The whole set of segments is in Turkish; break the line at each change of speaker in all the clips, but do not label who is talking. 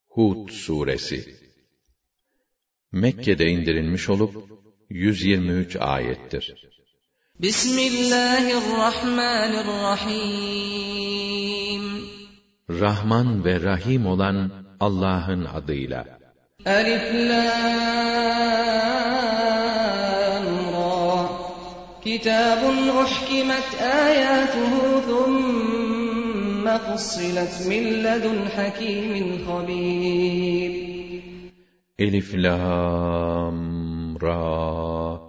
Hud suresi Mekke'de indirilmiş olup 123 ayettir.
Bismillahirrahmanirrahim.
Rahman ve Rahim olan Allah'ın adıyla.
Elif lam ra. Kitabun uhkimet ayatuhu thumma fussilet min ledun hakimin habir.
Elif lam ra.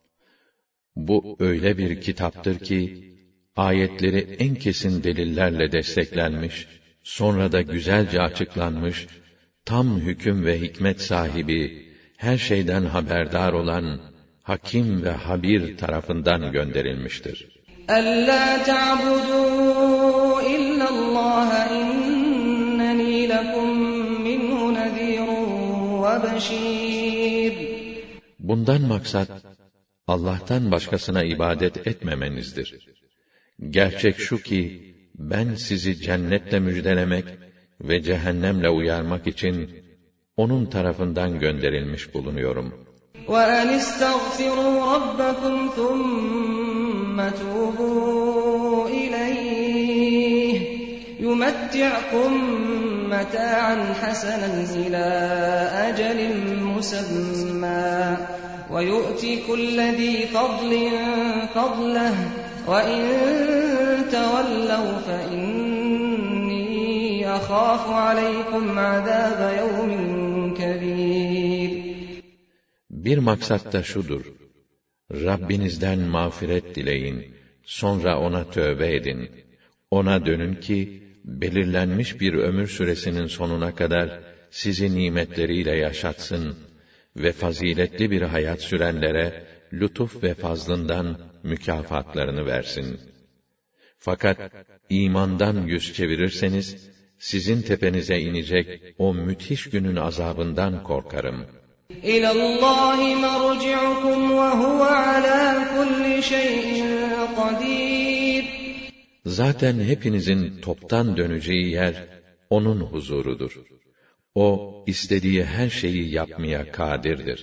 Bu öyle bir kitaptır ki ayetleri en kesin delillerle desteklenmiş, sonra da güzelce açıklanmış, tam hüküm ve hikmet sahibi, her şeyden haberdar olan Hakim ve Habir tarafından gönderilmiştir.
Ellâ ta'budû illallâhe innenî lekum minhu nezîrun ve beşîr.
Bundan maksat, Allah'tan başkasına ibadet etmemenizdir. Gerçek şu ki, ben sizi cennetle müjdelemek ve cehennemle uyarmak için onun tarafından gönderilmiş bulunuyorum.
وَاَنِ اسْتَغْفِرُوا رَبَّكُمْ ثُمَّ تُوبُوا إِلَيْهِ يُمَتِّعْكُمْ مَتَاعًا حَسَنًا إِلَى أَجَلٍ مُّسَمًّى وَيُؤْتِ كُلَّ ذِي فَضْلٍ فَضْلَهُ وَإِن تَوَلَّوْا فَإِنِّي أَخَافُ عَلَيْكُمْ عَذَابَ يَوْمٍ كَبِيرٍ.
Bir maksat da şudur: Rabbinizden mağfiret dileyin, sonra ona tövbe edin. Ona dönün ki, belirlenmiş bir ömür süresinin sonuna kadar sizi nimetleriyle yaşatsın ve faziletli bir hayat sürenlere lütuf ve fazlından mükafatlarını versin. Fakat imandan yüz çevirirseniz, sizin tepenize inecek o müthiş günün azabından korkarım.
إِلَى اللّٰهِ مَرْجِعُكُمْ وَهُوَ عَلَى كُلِّ شَيْءٍ قَدِيرٌ.
Zaten hepinizin toptan döneceği yer, onun huzurudur. O, istediği her şeyi yapmaya kadirdir.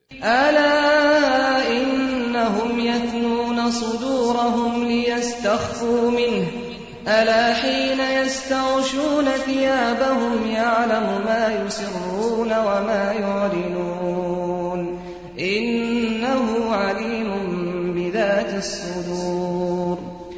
أَلَا إِنَّهُمْ يَثْنُونَ صُدُورَهُمْ لِيَسْتَخْفُوا مِنْهُ أَلَا حِينَ يَسْتَغْشُونَ ثِيَابَهُمْ يَعْلَمُ مَا يُسِرُّونَ وَمَا يُعْلِنُونَ إِنَّهُ عَلِيمٌ بِذَاتِ الصُّدُورِ.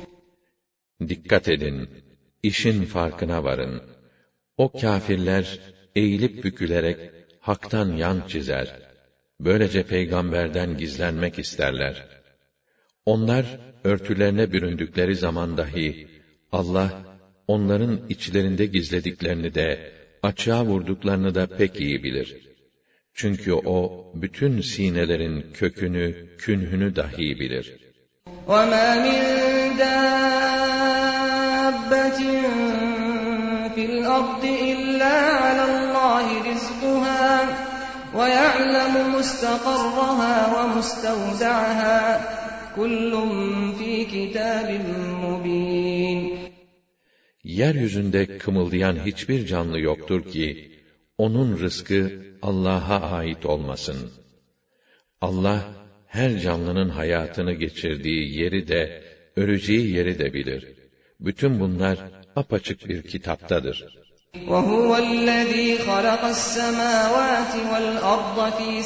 Dikkat edin, işin farkına varın. O kâfirler eğilip bükülerek haktan yan çizer. Böylece peygamberden gizlenmek isterler. Onlar örtülerine büründükleri zaman dahi Allah onların içlerinde gizlediklerini de açığa vurduklarını da pek iyi bilir. Çünkü o bütün sinelerin kökünü, künhünü dahi bilir.
وَمَا مِنْ دَابَّةٍ فِي الْأَرْضِ إِلَّا عَلَى اللّٰهِ رِزْقُهَا وَيَعْلَمُ مُسْتَقَرَّهَا وَمُسْتَوْدَعَهَا كُلٌّ فِي كِتَابٍ مُّبِينٍ.
Yeryüzünde kımıldayan hiçbir canlı yoktur ki, onun rızkı Allah'a ait olmasın. Allah, her canlının hayatını geçirdiği yeri de, öleceği yeri de bilir. Bütün bunlar apaçık bir kitaptadır.
وَهُوَ الَّذ۪ي خَلَقَ السَّمَاوَاتِ وَالْأَرْضَ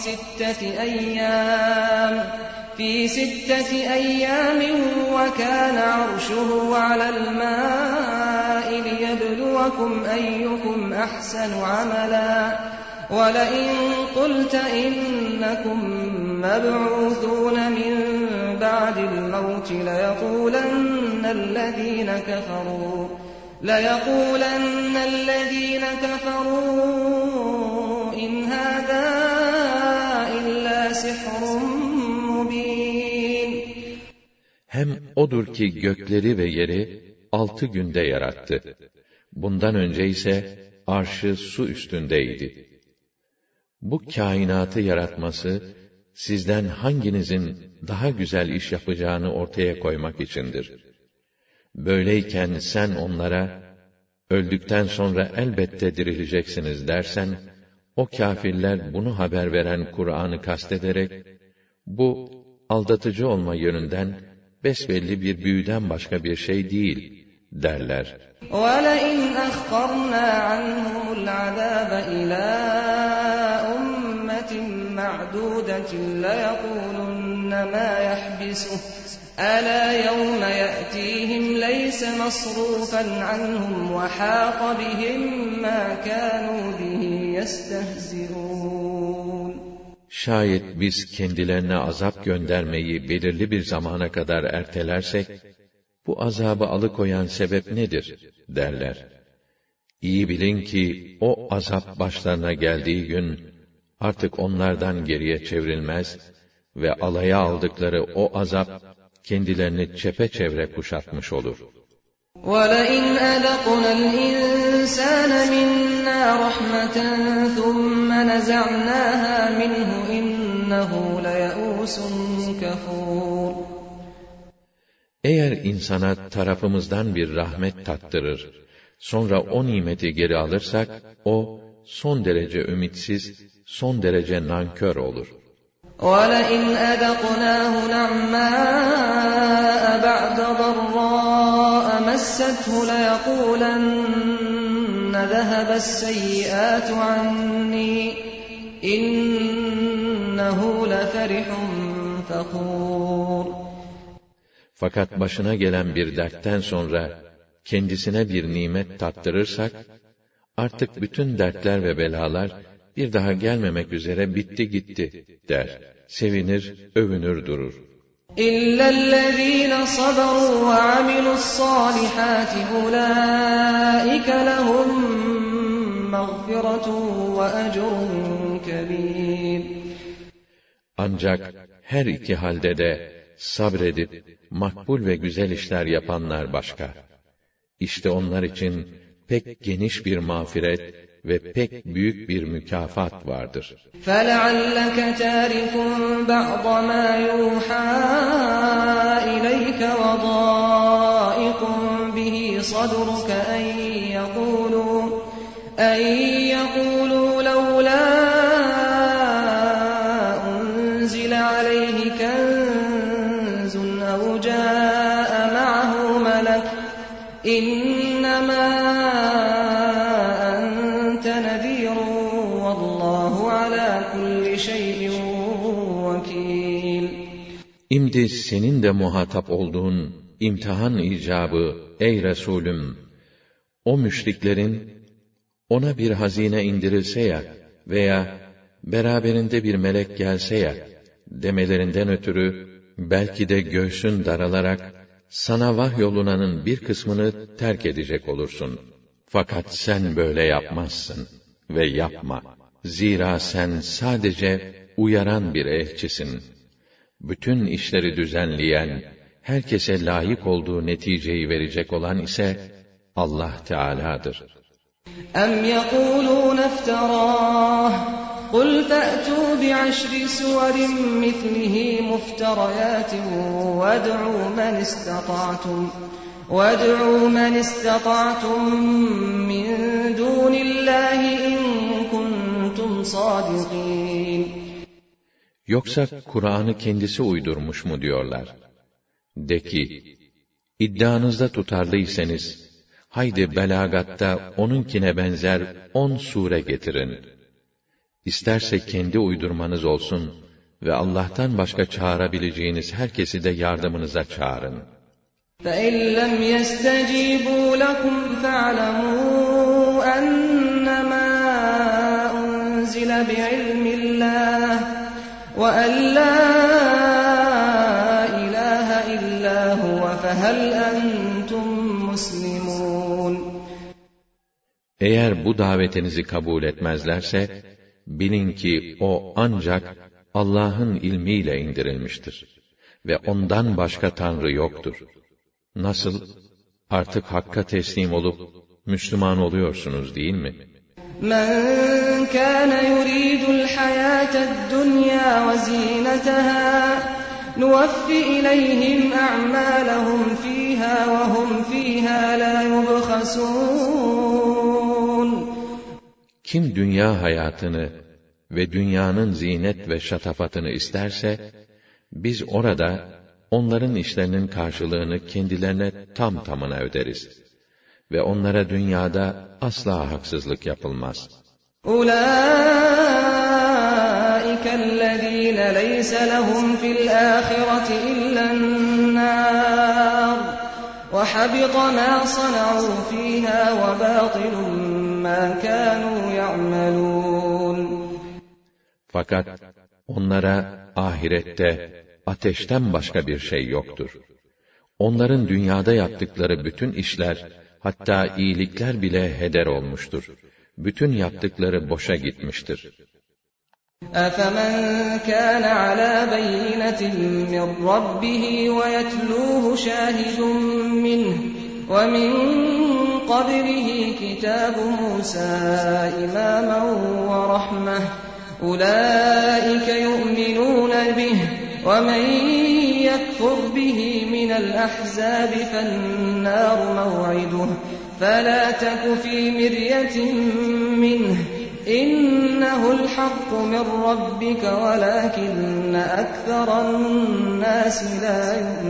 فِي سِتَّةِ أَيَّامٍ وَكَانَ عَرْشُهُ عَلَى الْمَاءِ لِيَبْلُوَكُمْ أَيُّكُمْ أَحْسَنُ عَمَلًا وَلَئِن قُلْتَ إِنَّكُمْ مَبْعُوثُونَ مِنْ بَعْدِ الْمَوْتِ لَيَقُولَنَّ الَّذ۪ينَ كَفَرُوا إِنْ هَذَا إِلَّا سِحْرٌ مُّب۪ينٌ.
Hem odur ki gökleri ve yeri 6 günde yarattı. Bundan önce ise arşı su üstündeydi. Bu kainatı yaratması, sizden hanginizin daha güzel iş yapacağını ortaya koymak içindir. Böyleyken sen onlara, öldükten sonra elbette dirileceksiniz dersen, o kâfirler bunu haber veren Kur'an'ı kastederek, bu aldatıcı olma yönünden besbelli bir büyüden başka bir şey değil derler.
وَلَئِنْ أَخَّرْنَا عَنْهُمُ الْعَذَابَ إِلَى أُمَّةٍ مَّعْدُودَةٍ لَيَقُولُنَّ مَا يَحْبِسُهُ أَلَا يَوْمَ يَأْتِيهِمْ لَيْسَ مَصْرُوفًا عَنْهُمْ وَحَاقَ بِهِم مَّا كَانُوا بِهِ يَسْتَهْزِئُونَ.
Şayet biz kendilerine azap göndermeyi belirli bir zamana kadar ertelersek, bu azabı alıkoyan sebep nedir derler. İyi bilin ki o azap başlarına geldiği gün artık onlardan geriye çevrilmez ve alaya aldıkları o azap kendilerini çepeçevre kuşatmış olur.
وَلَئِنْ أَذَقْنَا الْإِنسَانَ مِنَّا رَحْمَةً ثُمَّ نَزَعْنَاهَا مِنْهُ إِنَّهُ لَيَئُوسٌ كَفُورٌ.
Eğer insana tarafımızdan bir rahmet tattırır, sonra o nimeti geri alırsak, o son derece ümitsiz, son derece nankör olur.
وَلَئِنْ أَذَقْنَاهُ نَعْمَاءَ بَعْدَ ضَرَّاءَ مَسَّتْهُ لَيَقُولَنَّ ذَهَبَ السَّيِّئَاتُ عَنِّي إِنَّهُ لَفَرِحٌ فَخُورٌ.
Fakat başına gelen bir dertten sonra kendisine bir nimet tattırırsak, artık bütün dertler ve belalar bir daha gelmemek üzere bitti gitti der. Sevinir, övünür durur.
إِلَّا الَّذِينَ صَبَرُوا وَعَمِلُوا الصَّالِحَاتِ أُولَٰئِكَ لَهُم مَّغْفِرَةٌ وَأَجْرٌ كَبِيرٌ.
Ancak her iki halde de sabredip makbul ve güzel işler yapanlar başka. İşte onlar için pek geniş bir mağfiret ve pek büyük bir mükafat vardır.
فَلَعَلَّكَ تَارِكٌ بَعْضَ مَا يُوحَىٰ إِلَيْكَ وَضَائِقٌ بِهِ صَدْرُكَ أَن يَقُولُوا لَوْلَا أُنزِلَ عَلَيْهِ كَنزٌ أَوْ جَاءَ مَعَهُ مَلَكٌ إِنَّمَا أَنتَ نَذِيرٌ وَاللّٰهُ عَلَى كُلِّ شَيْءٍ وَكِيلٌ.
İmdi senin de muhatap olduğun imtihan icabı ey Resulüm, o müşriklerin ona bir hazine indirilse ya veya beraberinde bir melek gelse ya demelerinden ötürü belki de göğsün daralarak sana vahyolunanın bir kısmını terk edecek olursun. Fakat sen böyle yapmazsın ve yapma. Zira sen sadece uyaran bir elçisin. Bütün işleri düzenleyen, herkese layık olduğu neticeyi verecek olan ise Allah Teala'dır.
أَمْ يَقُولُونَ افْتَرَاهُ قُلْ فَأْتُوا بِعَشْرِ سُوَرٍ مِثْلِهِ مُفْتَرَيَاتٍ وَادْعُوا مَنِ اسْتَطَعْتُم مِّن دُونِ اللّٰهِ إِن كُنتُمْ صَادِقِينَ.
Yoksa Kur'an'ı kendisi uydurmuş mu diyorlar? De ki, iddianızda tutarlıysanız, haydi belagatta onunkine benzer 10 sure getirin. İsterse kendi uydurmanız olsun ve Allah'tan başka çağırabileceğiniz herkesi de yardımınıza çağırın.
فَإِنْ لَمْ يَسْتَجِيبُوا لَكُمْ فَاعْلَمُوا أَنَّمَا أُنْزِلَ بِعِلْمِ اللّٰهِ وَأَنْ لَا إِلَٰهَ إِلَّا هُوَ فَهَلْ أَنْتُمْ مُسْلِمُونَ.
Eğer bu davetinizi kabul etmezlerse, bilin ki o ancak Allah'ın ilmiyle indirilmiştir ve ondan başka Tanrı yoktur. Nasıl? Artık Hakk'a teslim olup Müslüman oluyorsunuz değil mi?
مَنْ كَانَ يُرِيدُ الْحَيَاةَ الدُّنْيَا وَزِينَتَهَا نُوَفِّ إِلَيْهِمْ أَعْمَالَهُمْ فِيهَا وَهُمْ فِيهَا لَا يُبْخَسُونَ.
Kim dünya hayatını ve dünyanın zinet ve şatafatını isterse, biz orada onların işlerinin karşılığını kendilerine tam tamına öderiz. Ve onlara dünyada asla haksızlık yapılmaz.
أُولَٰئِكَ الَّذ۪ينَ لَيْسَ لَهُمْ فِي الْآخِرَةِ إِلَّا النَّارُ وَحَبِطَ مَا صَنَعُوا فِيهَا وَبَاطِلٌ مَا كَانُوا يَعْمَلُونَ.
Fakat onlara ahirette ateşten başka bir şey yoktur. Onların dünyada yaptıkları bütün işler, hatta iyilikler bile heder olmuştur. Bütün yaptıkları boşa gitmiştir.
أَفَمَنْ كَانَ عَلَى بَيِّنَةٍ مِّنْ رَبِّهِ وَيَتْلُوهُ شَاهِدٌ مِّنْهُ وَمِنْ قَبْلِهِ كِتَابُ مُوسَى إِمَامًا وَرَحْمَةً أُولَٰئِكَ يُؤْمِنُونَ بِهِ وَمَنْ يَكْفُرْ بِهِ مِنَ الْأَحْزَابِ فَالنَّارُ مَوْعِدُهُ فَلَا تَكُ فِي مِرْيَةٍ مِّنْهُ إِنَّهُ الْحَقُّ مِنْ رَبِّكَ وَلَكِنَّ أَكْثَرَ النَّاسِ لَا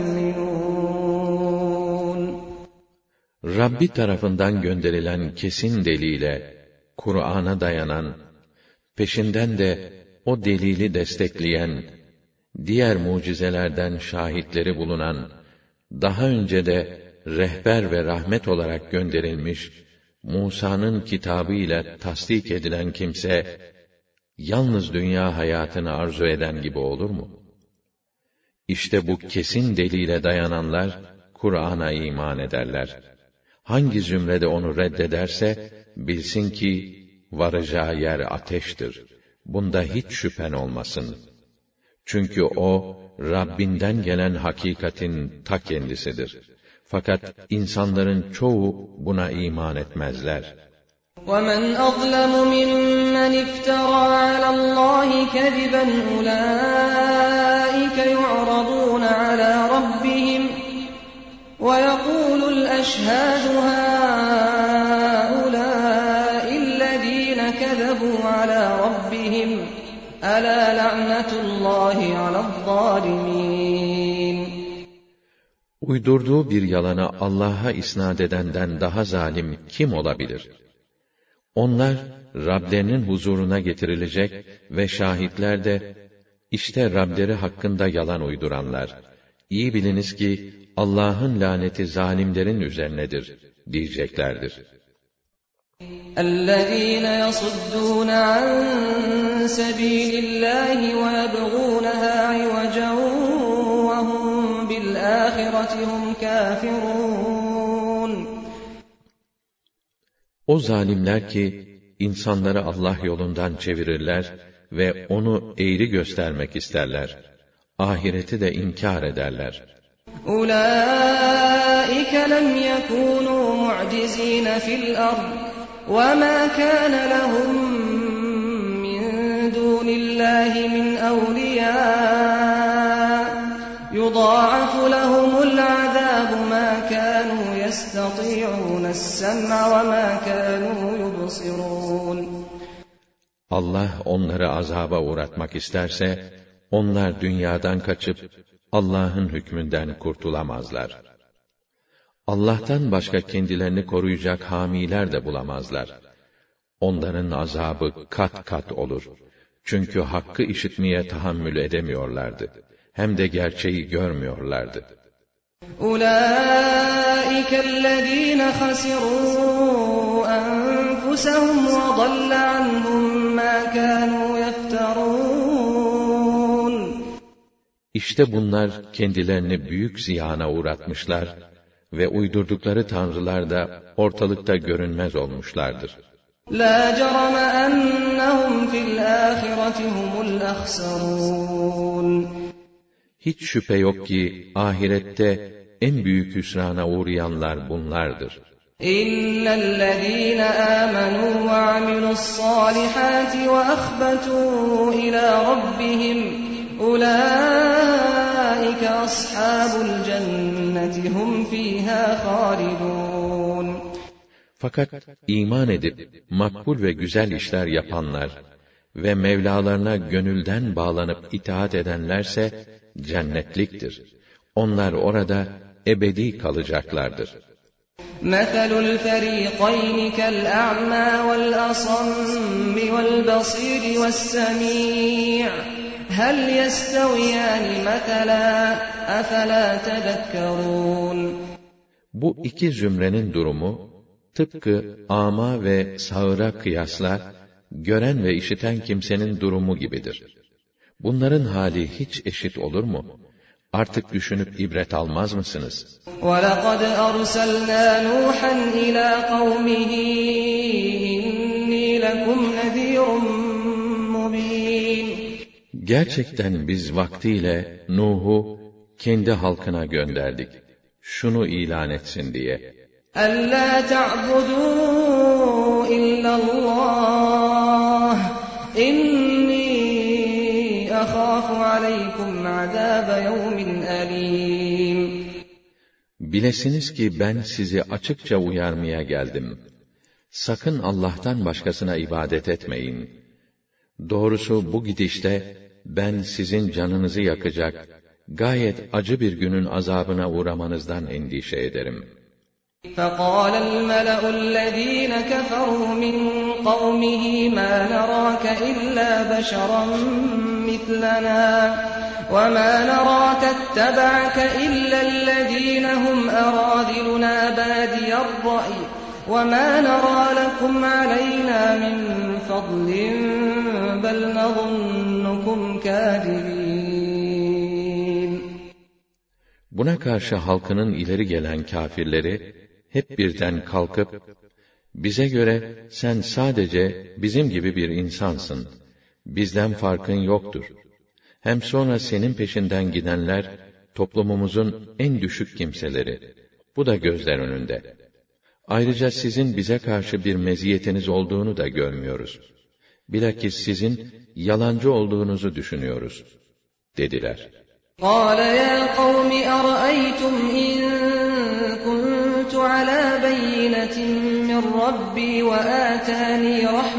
يُؤْمِنُونَ.
Rabbi tarafından gönderilen kesin delile, Kur'an'a dayanan, peşinden de o delili destekleyen, diğer mucizelerden şahitleri bulunan, daha önce de rehber ve rahmet olarak gönderilmiş, Musa'nın kitabı ile tasdik edilen kimse, yalnız dünya hayatını arzu eden gibi olur mu? İşte bu kesin delile dayananlar, Kur'an'a iman ederler. Hangi zümrede onu reddederse, bilsin ki, varacağı yer ateştir. Bunda hiç şüphen olmasın. Çünkü o, Rabbinden gelen hakikatin ta kendisidir. Fakat insanların çoğu buna iman etmezler.
وَمَنْ أَظْلَمُ مِمَّنِ افْتَرَى عَلَى اللّٰهِ كَذِبًا أُولَٰئِكَ يُعْرَضُونَ عَلَى رَبِّهِمْ وَيَقُولُ الْأَشْهَادُ هَٰؤُلَاءِ الَّذ۪ينَ كَذَبُوا عَلَى رَبِّهِمْ أَلَا لَعْنَةُ اللّٰهِ عَلَى الظَّالِمِينَ.
Uydurduğu bir yalanı Allah'a isnad edenden daha zalim kim olabilir? Onlar, Rablerinin huzuruna getirilecek ve şahitler de, işte Rableri hakkında yalan uyduranlar. İyi biliniz ki, Allah'ın laneti zalimlerin üzerinedir, diyeceklerdir.
اَلَّذ۪ينَ يَصُدُّونَ عَنْ سَب۪يلِ اللّٰهِ وَيَبْغُونَهَا عِوَجًا وَهُمْ بِالْآخِرَةِ هُمْ كَافِرُونَ.
O zalimler ki, insanları Allah yolundan çevirirler ve onu eğri göstermek isterler. Ahireti de inkar ederler.
أُولَٰئِكَ لَمْ يَكُونُوا مُعْجِزِينَ فِي الْأَرْضِ وَمَا كَانَ لَهُم مِّن دُونِ اللّٰهِ مِنْ أَوْلِيَاءَ يُضَاعَفُ لَهُمُ الْعَذَابُ مَا كَانُوا يَسْتَطِيعُونَ السَّمْعَ وَمَا كَانُوا يُبْصِرُونَ.
Allah onları azaba uğratmak isterse, onlar dünyadan kaçıp, Allah'ın hükmünden kurtulamazlar. Allah'tan başka kendilerini koruyacak hamiler de bulamazlar. Onların azabı kat kat olur. Çünkü hakkı işitmeye tahammül edemiyorlardı. Hem de gerçeği görmüyorlardı.
أُولَٰئِكَ الَّذ۪ينَ خَسِرُوا أَنفُسَهُمْ وَضَلَّ عَنْهُمْ مَا كَانُوا يَفْتَرُونَ.
İşte bunlar kendilerini büyük ziyana uğratmışlar ve uydurdukları tanrılar da ortalıkta görünmez olmuşlardır.
لَا جَرَمَ أَنَّهُمْ فِي الْآخِرَةِ هُمُ الْأَخْسَرُونَ.
Hiç şüphe yok ki ahirette en büyük hüsrana uğrayanlar bunlardır.
إِنَّ الَّذ۪ينَ آمَنُوا وَعَمِلُوا الصَّالِحَاتِ وَأَخْبَتُوا إِلَى رَبِّهِمْ أُولَٰئِكَ أَصْحَابُ الْجَنَّةِ هُمْ فِيهَا خَالِدُونَ.
Fakat iman edip makbul ve güzel işler yapanlar ve Mevlalarına gönülden bağlanıp itaat edenlerse cennetliktir. Onlar orada ebedi kalacaklardır.
مَثَلُ الْفَرِيقَيْنِ كَالْأَعْمَى وَالْأَصَمِّ وَالْبَصِيرِ وَالسَّمِيعِ هَلْ يَسْتَوِيَانِ مَثَلًا أَفَلَا تَذَكَّرُونَ.
Bu iki zümrenin durumu tıpkı âmâ ve sağıra kıyasla gören ve işiten kimsenin durumu gibidir. Bunların hali hiç eşit olur mu? Artık düşünüp ibret almaz mısınız?
وَلَقَدْ أَرْسَلْنَا نُوحًا إِلَى قَوْمِهِ إِنِّي لَكُمْ نَذِيرٌ مُّبِينٌ.
Gerçekten biz vaktiyle Nuh'u kendi halkına gönderdik. Şunu ilan etsin diye.
أَلَّا تَعْبُدُوا إِلَّا اللّٰهَ إِنِّي أَخَافُ عَلَيْكُمْ عَذَابَ يَوْمٍ أَلِيمٍ.
Bilesiniz ki ben sizi açıkça uyarmaya geldim. Sakın Allah'tan başkasına ibadet etmeyin. Doğrusu bu gidişte ben sizin canınızı yakacak, gayet acı bir günün azabına uğramanızdan endişe ederim.
فَقَالَ الْمَلَأُ الَّذ۪ينَ كَفَرُوا مِنْ قَوْمِهِ مَا نَرَاكَ إِلَّا بَشَرًا مِثْلَنَا وَمَا نَرَاكَ اتَّبَعَكَ إِلَّا الَّذ۪ينَ هُمْ أَرَاذِلُنَا بَادِيَ الرَّأْيِ وَمَا نَرَى لَكُمْ عَلَيْنَا مِنْ فَضْلٍ بَلْ نَظُنُّكُمْ كَاذِبِينَ.
Buna karşı halkının ileri gelen kâfirleri hep birden kalkıp, bize göre sen sadece bizim gibi bir insansın, bizden farkın yoktur. Hem sonra senin peşinden gidenler, toplumumuzun en düşük kimseleri. Bu da gözler önünde. Ayrıca sizin bize karşı bir meziyetiniz olduğunu da görmüyoruz. Bilakis sizin yalancı olduğunuzu düşünüyoruz, dediler.
قَالَ يَا قَوْمِ أَرَأَيْتُمْ إِن كُنتُ عَلَى بَيِّنَةٍ مِّن رَّبِّي وَآتَانِي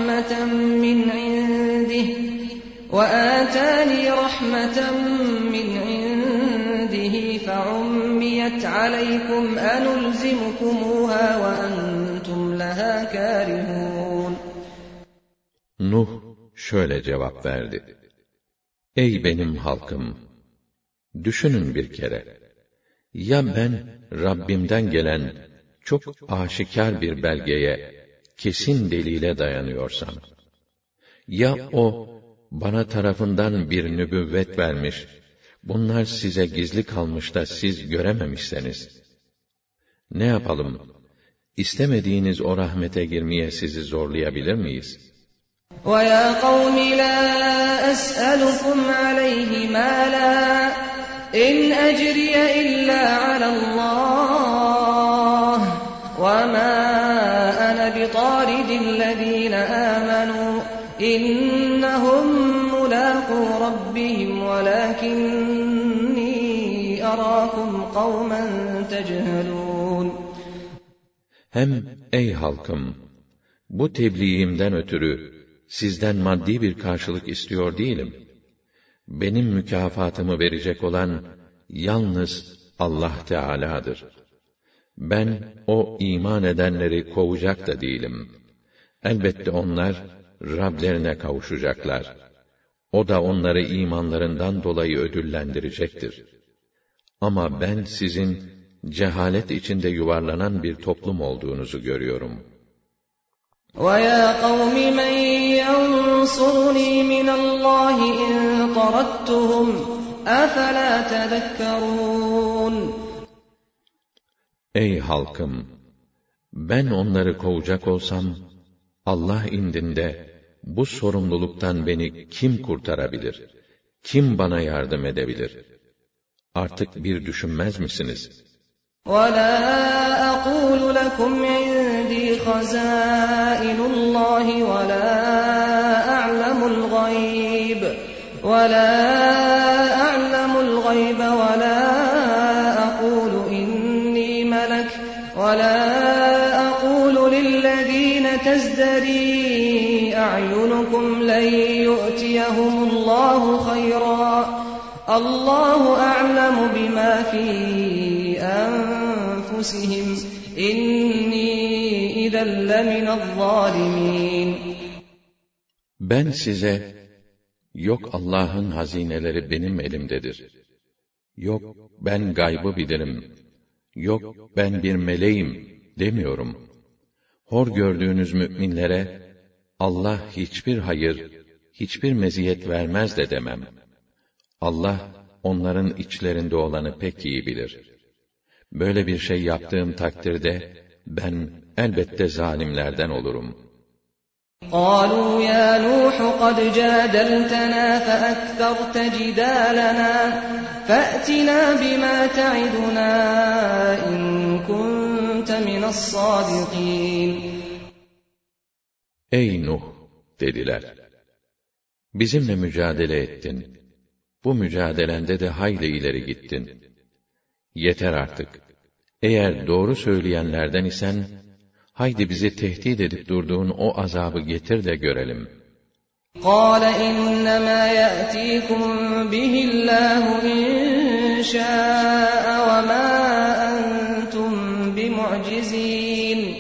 رَحْمَةً مِّنْ عِندِهِ فَعُمِّيَتْ عَلَيْكُمْ أَنُلْزِمُكُمُوهَا وَأَنْتُمْ لَهَا كَارِهُونَ.
Nuh şöyle cevap verdi. Ey benim halkım! Düşünün bir kere. Ya ben Rabbimden gelen çok aşikar bir belgeye, kesin delile dayanıyorsam, ya o bana tarafından bir nübüvvet vermiş, bunlar size gizli kalmış da siz görememişseniz, ne yapalım? İstemediğiniz o rahmete girmeye sizi zorlayabilir miyiz?
وَيَا قَوْمِ لَا أَسْأَلُكُمْ عَلَيْهِ مَالًا إِنْ أَجْرِيَ إِلَّا عَلَى اللّٰهِ وَمَا أَنَا بِطَارِدِ الَّذ۪ينَ آمَنُوا إِنَّهُمْ مُلَاقُو رَبِّهِمْ وَلَكِنِّي أَرَاكُمْ قَوْمًا تَجْهَلُونَ.
Hem ey halkım! Bu tebliğimden ötürü sizden maddi bir karşılık istiyor değilim. Benim mükafatımı verecek olan yalnız Allah Teala'dır. Ben o iman edenleri kovacak da değilim. Elbette onlar Rablerine kavuşacaklar. O da onları imanlarından dolayı ödüllendirecektir. Ama ben sizin cehalet içinde yuvarlanan bir toplum olduğunuzu görüyorum.
وَيَا قَوْمِ مَنْ يَنْصُرُنِي مِنَ اللّٰهِ إِنْ طَرَدتُّهُمْ أَفَلَا تَذَكَّرُونَ.
Ey halkım! Ben onları kovacak olsam, Allah indinde bu sorumluluktan beni kim kurtarabilir? Kim bana yardım edebilir? Artık bir düşünmez misiniz?
وَلَا أَقُولُ لَكُمْ عِندِي خَزَائِنُ اللّٰهِ وَلَا أَعْلَمُ الْغَيْبَ وَلَا يعدكم لن يؤتيهم الله خيرا الله أعلم بما في أنفسهم إني إذا لمن الظالمين.
Ben size, yok Allah'ın hazineleri benim elimdedir, yok ben gaybı bilirim, yok ben bir meleğim demiyorum. Hor gördüğünüz müminlere Allah hiçbir hayır, hiçbir meziyet vermez de demem. Allah onların içlerinde olanı pek iyi bilir. Böyle bir şey yaptığım takdirde ben elbette zalimlerden olurum.
قالوا يا نوح قد جادلتنا فأكثرت جدالنا فأتنا بما تعدنا إن كنت من الصادقين.
Ey Nuh dediler, bizimle mücadele ettin, bu mücadelende de hayli ileri gittin. Yeter artık, eğer doğru söyleyenlerden isen, haydi bizi tehdit edip durduğun o azabı getir de görelim.
قَالَ إِنَّمَا يَأْتِيكُمْ بِهِ اللّٰهُ إِنْ شَاءَ وَمَا أَنْتُمْ بِمُعْجِزِينَ.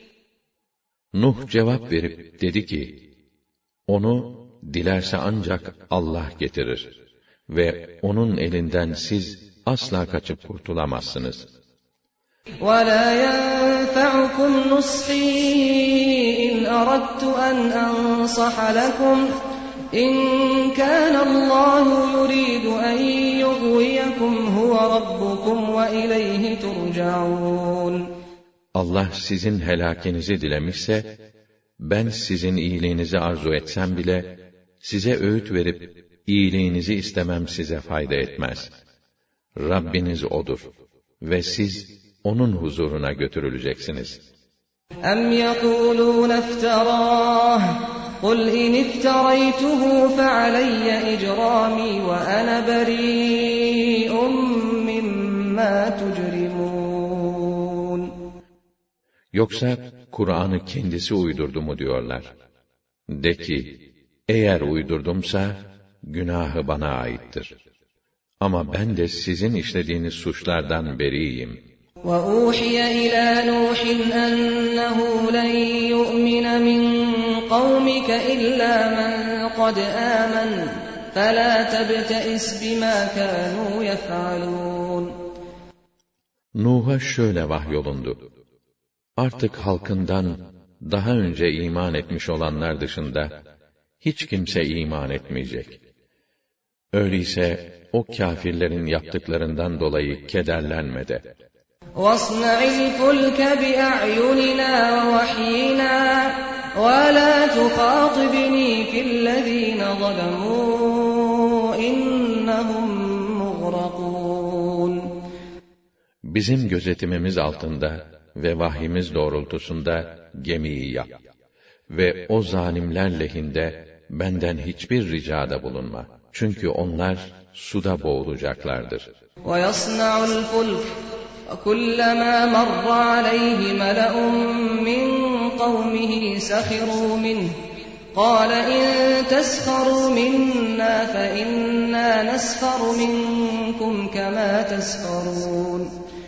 Nuh cevap verip dedi ki, onu dilerse ancak Allah getirir ve onun elinden siz asla kaçıp kurtulamazsınız.
وَلَا يَنْفَعُكُمْ نُصْحِي إِنْ أَرَدْتُ أَنْ أَنْصَحَ لَكُمْ إِنْ كَانَ اللّٰهُ يُرِيدُ أَنْ يُغْوِيَكُمْ هُوَ رَبُّكُمْ وَإِلَيْهِ تُرْجَعُونَ.
Allah sizin helakinizi dilemişse, ben sizin iyiliğinizi arzu etsem bile, size öğüt verip iyiliğinizi istemem size fayda etmez. Rabbiniz O'dur ve siz onun huzuruna götürüleceksiniz.
اَمْ يَقُولُونَ افْتَرَاهُ قُلْ اِنِ افْتَرَيْتُهُ فَعَلَيَّ إِجْرَامِي وَأَنَا بَرِيءٌ مِّمَّا تُجْرِمُونَ.
Yoksa Kur'an'ı kendisi uydurdu mu diyorlar. De ki, eğer uydurdumsa günahı bana aittir. Ama ben de sizin işlediğiniz suçlardan beriyim.
وَأُوحِيَ إِلَى نُوحٍ أَنَّهُ لَنْ يُؤْمِنَ مِنْ قَوْمِكَ إِلَّا مَنْ قَدْ آمَنَ فَلَا تَبْتَئِسْ بِمَا كَانُوا يَفْعَلُونَ.
Nuh'a şöyle vahyolundu. Artık halkından daha önce iman etmiş olanlar dışında hiç kimse iman etmeyecek. Öyleyse o kâfirlerin yaptıklarından dolayı kederlenme de.
وَاصْنَعِ الْفُلْكَ بِأَعْيُنِنَا وَوَحْيِنَا وَلَا تُخَاطِبْنِي فِي الَّذِينَ ظَلَمُوا إِنَّهُمْ مُغْرَقُونَ.
Bizim gözetimimiz altında ve vahyimiz doğrultusunda gemiyi yap ve o zalimler lehinde benden hiçbir ricada bulunma. Çünkü onlar suda boğulacaklardır.
وَيَصْنَعُ الْفُلْكَ وَكُلَّمَا مَرَّ عَلَيْهِ مَلَأٌ مِّن قَوْمِهِ سَخِرُوا مِنْهُ قَالَ إِن تَسْخَرُوا مِنَّا فَإِنَّا نَسْخَرُ مِنكُمْ كَمَا تَسْخَرُونَ.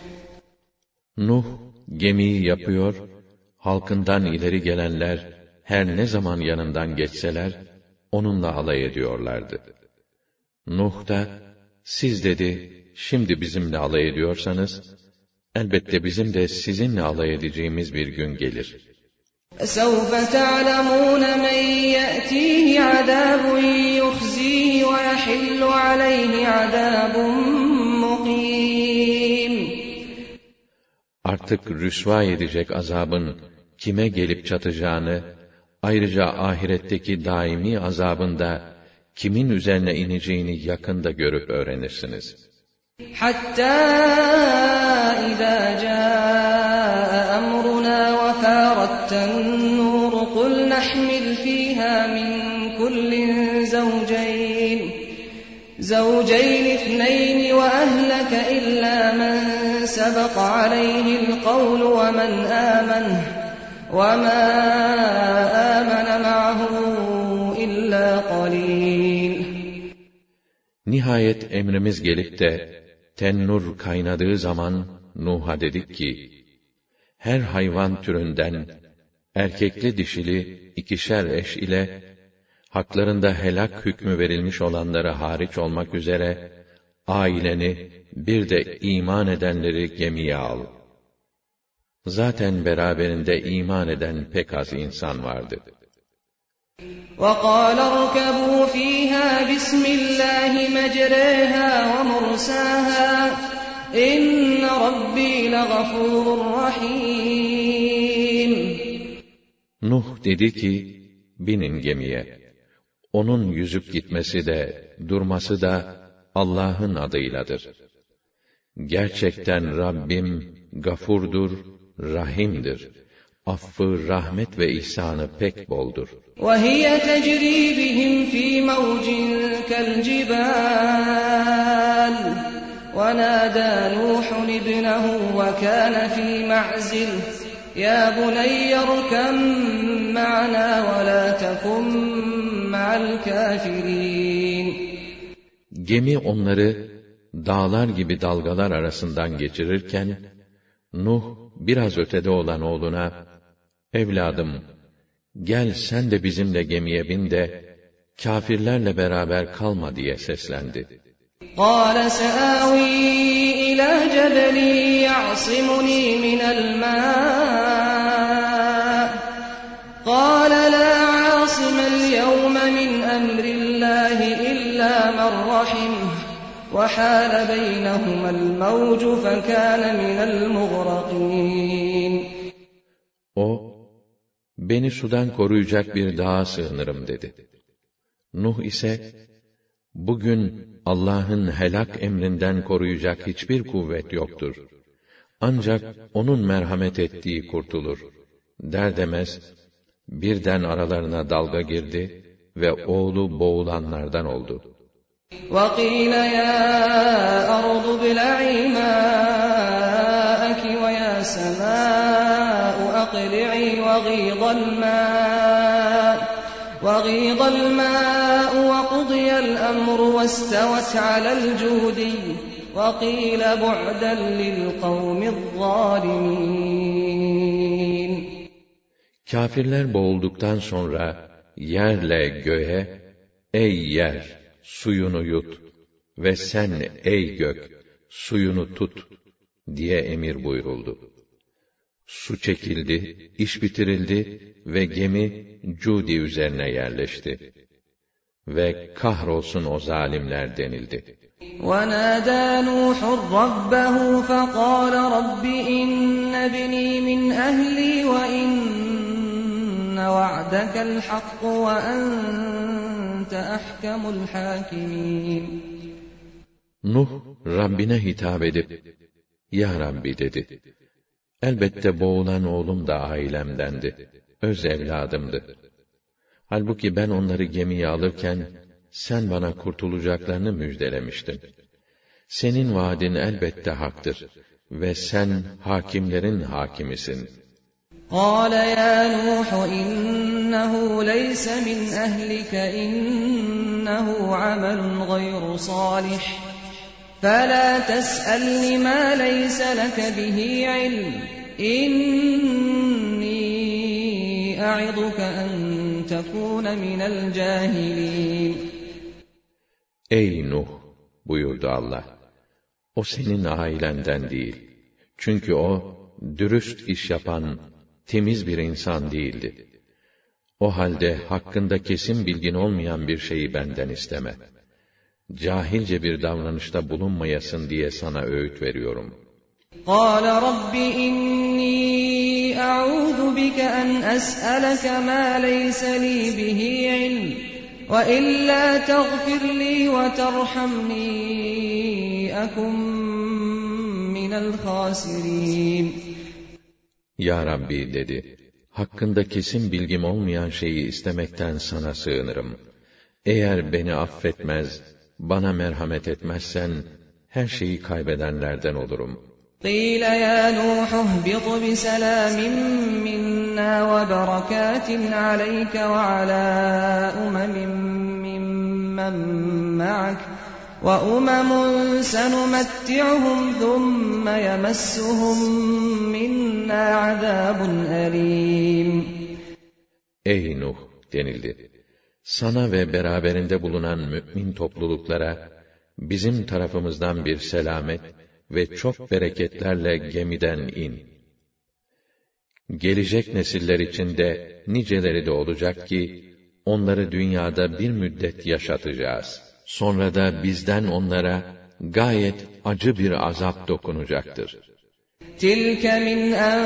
Nuh gemiyi yapıyor, halkından ileri gelenler her ne zaman yanından geçseler onunla alay ediyorlardı. Nuh da, siz dedi, şimdi bizimle alay ediyorsanız, elbette bizim de sizinle alay edeceğimiz bir gün gelir.
سَوْفَ تَعْلَمُونَ مَنْ يَأْتِيهِ عَذَابٌ يُخْزِيهِ وَيَحِلُّ عَلَيْهِ عَذَابٌ مُقِيمٌ.
Artık rüsva edecek azabın kime gelip çatacağını, ayrıca ahiretteki daimi azabında kimin üzerine ineceğini yakında görüp öğrenirsiniz.
حَتَّى إِذَا جَاءَ أَمْرُنَا وَفَارَتِ النُّورُ قُلْ نَحْمِلُ فِيهَا مِنْ كُلٍّ زَوْجَيْنِ اثْنَيْنِ وَأَهْلَكَ إِلَّا مَنْ سَبَقَ عَلَيْهِ الْقَوْلُ وَمَنْ آمَنَ وَمَا آمَنَ مَعَهُ إِلَّا قَلِيلٌ.
Nihayet emrimiz gelip de tennur kaynadığı zaman Nuh'a dedik ki, her hayvan türünden erkekli dişili 2'şer eş ile haklarında helak hükmü verilmiş olanları hariç olmak üzere aileni bir de iman edenleri gemiye al. Zaten beraberinde iman eden pek az insan vardı.
وَقَالَ ارْكَبُوا فِيهَا بِسْمِ اللّٰهِ مَجْرَاهَا وَمُرْسَاهَا إِنَّ رَبِّي لَغَفُورٌ رَحِيمٌ.
Nuh dedi ki, binin gemiye. Onun yüzüp gitmesi de, durması da Allah'ın adıyladır. Gerçekten Rabbim gafurdur, rahimdir. Affı, rahmet ve ihsanı pek boldur.
وَهِيَ تَجْرِي بِهِمْ فِي مَوْجٍ كَالْجِبَالِ وَنَادَى نُوحٌ ابْنَهُ وَكَانَ فِي مَعْزِلٍ يَا بُنَيَّ ارْكَبْ مَعَنَا وَلَا تَكُن مَّعَ الْكَافِرِينَ.
Gemi onları dağlar gibi dalgalar arasından geçirirken, Nuh biraz ötede olan oğluna, evladım, gel sen de bizimle gemiye bin de, kâfirlerle beraber kalma diye seslendi.
قَالَ سَآوِي إِلَى جَبَلٍ يَعْصِمُنِي مِنَ الْمَاءِ قَالَ لَا عَاصِمَ الْيَوْمَ مِنْ أَمْرِ اللّٰهِ إِلَّا مَنْ رَحِمَهُ وَحَالَ بَيْنَهُمَا الْمَوْجُ فَكَانَ مِنَ الْمُغْرَقِينَ.
O, beni sudan koruyacak bir dağa sığınırım dedi. Nuh ise, bugün Allah'ın helak emrinden koruyacak hiçbir kuvvet yoktur. Ancak onun merhamet ettiği kurtulur. Der demez, birden aralarına dalga girdi ve oğlu boğulanlardan oldu.
وَقِيلَ يَا أَرْضُ ابْلَعِي مَاءَكِ وَيَا سَمَاءُ أَقْلِعِي وَغِيضَ الْمَاءُ وَقُضِيَ الْأَمْرُ وَاسْتَوَتْ عَلَى الْجُودِيِّ وَقِيلَ بُعْدًا لِلْقَوْمِ الظَّالِمِينَ.
Kâfirler boğulduktan sonra yerle göğe, ey yer, suyunu yut ve sen ey gök, suyunu tut diye emir buyuruldu. Su çekildi, iş bitirildi ve gemi Cudi üzerine yerleşti. Ve kahrolsun o zalimler denildi.
وَنَادَى نُوحٌ رَبَّهُ فَقَالَ رَبِّ إِنَّ ابْنِي مِنْ أَهْلِي وَإِنَّ وَعْدَكَ الْحَقُّ وَأَنْتَ أَحْكَمُ الْحَاكِمِينَ.
Nuh Rabbine hitap edip, Ya Rabbi dedi, elbette boğulan oğlum da ailemdendi, öz evladımdı. Halbuki ben onları gemiye alırken, sen bana kurtulacaklarını müjdelemiştin. Senin vaadin elbette haktır ve sen hakimlerin hakimisin.
قَالَ يَا نُوحُ إِنَّهُ لَيْسَ مِنْ أَهْلِكَ إِنَّهُ عَمَلٌ غَيْرُ صَالِحٍ فَلَا تَسْأَلْنِ مَا لَيْسَ لَكَ بِهِ عِلْمٌ إِنِّي أَعِظُكَ أَنْ تَكُونَ مِنَ الْجَاهِلِينَ.
Ey Nuh, buyurdu Allah, o senin ailenden değil. Çünkü o, dürüst iş yapan, temiz bir insan değildi. O halde hakkında kesin bilgin olmayan bir şeyi benden isteme. Cahilce bir davranışta bulunmayasın diye sana öğüt veriyorum.
قَالَ رَبِّ إِنِّي أَعُوذُ بِكَ أَنْ أَسْأَلَكَ مَا لَيْسَ لِي بِهِ عِلْمٌ وَإِلَّا تَغْفِرْ لِي وَتَرْحَمْنِي أَكُنْ مِنَ الْخَاسِرِينَ.
Ya Rabbi dedi, hakkında kesin bilgim olmayan şeyi istemekten sana sığınırım. Eğer beni affetmez, bana merhamet etmezsen, her şeyi kaybedenlerden olurum.
قِيلَ يَا نُوحُ اهْبِطْ بِسَلَامٍ مِّنَّا وَبَرَكَاتٍ عَلَيْكَ وَعَلَىٰ أُمَمٍ مَّن مَّعَكَ وَأُمَمٌ سَنُمَتِّعُهُمْ ثُمَّ يَمَسُّهُم مِّنَّا عَذَابٌ أَلِيمٌ.
Ey Nuh denildi. Sana ve beraberinde bulunan mümin topluluklara bizim tarafımızdan bir selamet ve çok bereketlerle gemiden in. Gelecek nesiller içinde niceleri de olacak ki onları dünyada bir müddet yaşatacağız. Sonra da bizden onlara gayet acı bir azap dokunacaktır.
تِلْكَ مِنْ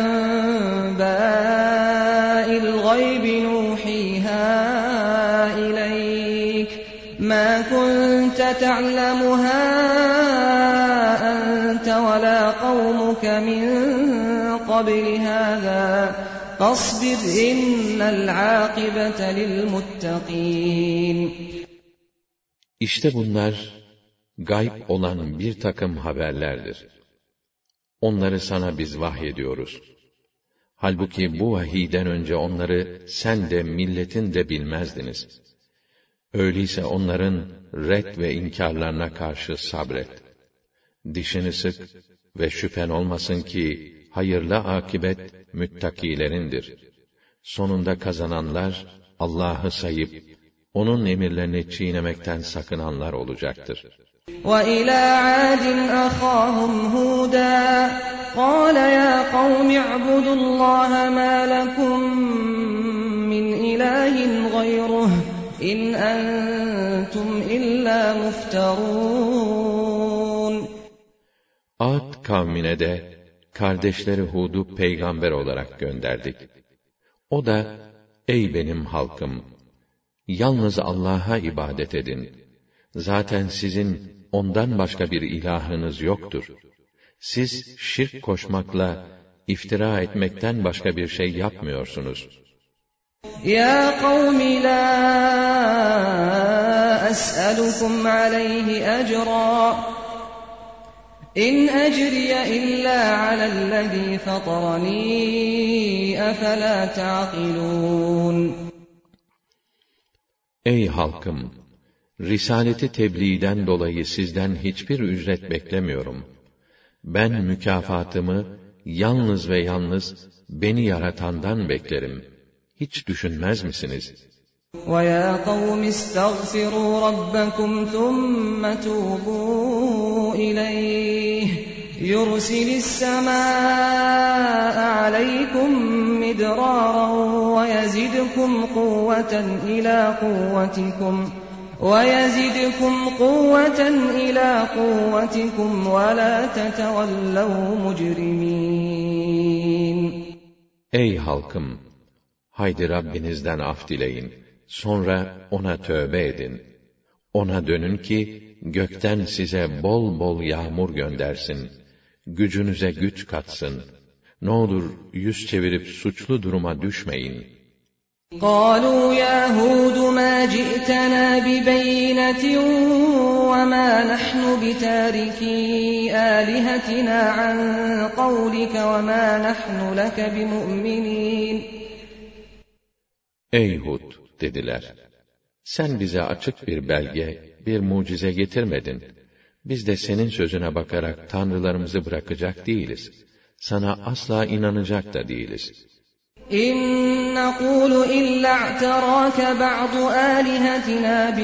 أَنْبَاءِ الْغَيْبِ نُوحِيهَا إِلَيْكَ مَا كُنْتَ تَعْلَمُهَا أَنْتَ وَلَا قَوْمُكَ مِنْ قَبْلِ هَذَا فَاصْبِرْ إِنَّ الْعَاقِبَةَ لِلْمُتَّقِينَ.
İşte bunlar gayb olan bir takım haberlerdir. Onları sana biz vahyediyoruz. Halbuki bu vahiyden önce onları sen de milletin de bilmezdiniz. Öyleyse onların ret ve inkarlarına karşı sabret. Dişini sık ve şüphen olmasın ki hayırlı akibet müttakilerindir. Sonunda kazananlar Allah'ı sayıp onun emirlerini çiğnemekten sakınanlar olacaktır.
وَإِلَى عَادٍ أَخَاهُمْ هُودًا قَالَ يَا قَوْمِ اعْبُدُوا اللَّهَ مَا لَكُمْ مِنْ إِلَٰهٍ غَيْرُهُ إِنْ أَنْتُمْ إِلَّا مُفْتَرُونَ.
Ad kavmine de kardeşleri Hud'u peygamber olarak gönderdik. O da, ey benim halkım! Yalnız Allah'a ibadet edin. Zaten sizin ondan başka bir ilahınız yoktur. Siz şirk koşmakla, iftira etmekten başka bir şey yapmıyorsunuz.
Ya kavmi la es'alukum aleyhi ecra. İn ecriye illa alellezî fatarani efela ta'qilûn.
Ey halkım! Risaleti tebliğden dolayı sizden hiçbir ücret beklemiyorum. Ben mükafatımı yalnız ve yalnız beni yaratandan beklerim. Hiç düşünmez misiniz?
وَيَا قَوْمِ اسْتَغْفِرُوا رَبَّكُمْ ثُمَّ تُوبُوا إِلَيْهِ يُرْسِلِ السَّمَاءَ عَلَيْكُمْ مِدْرَارًا وَيَزِدْكُمْ قُوَّةً إِلَى قُوَّتِكُمْ وَلَا تَتَوَلَّوْا مُجْرِمِينَ.
Ey halkım! Haydi Rabbinizden af dileyin. Sonra ona tövbe edin. Ona dönün ki gökten size bol bol yağmur göndersin. Gücünüze güç katsın. Ne olur yüz çevirip suçlu duruma düşmeyin.
قَالُوا يَا هُودُ مَا جِئْتَنَا بِبَيِّنَةٍ وَمَا نَحْنُ بِتَارِكِي آلِهَتِنَا عَنْ قَوْلِكَ وَمَا نَحْنُ لَكَ بِمُؤْمِنِينَ.
Ey Hud! dediler. Sen bize açık bir belge, bir mucize getirmedin. Biz de senin sözüne bakarak tanrılarımızı bırakacak değiliz. Sana asla inanacak da değiliz.
İn naqulu illa i'taraka ba'du alihatina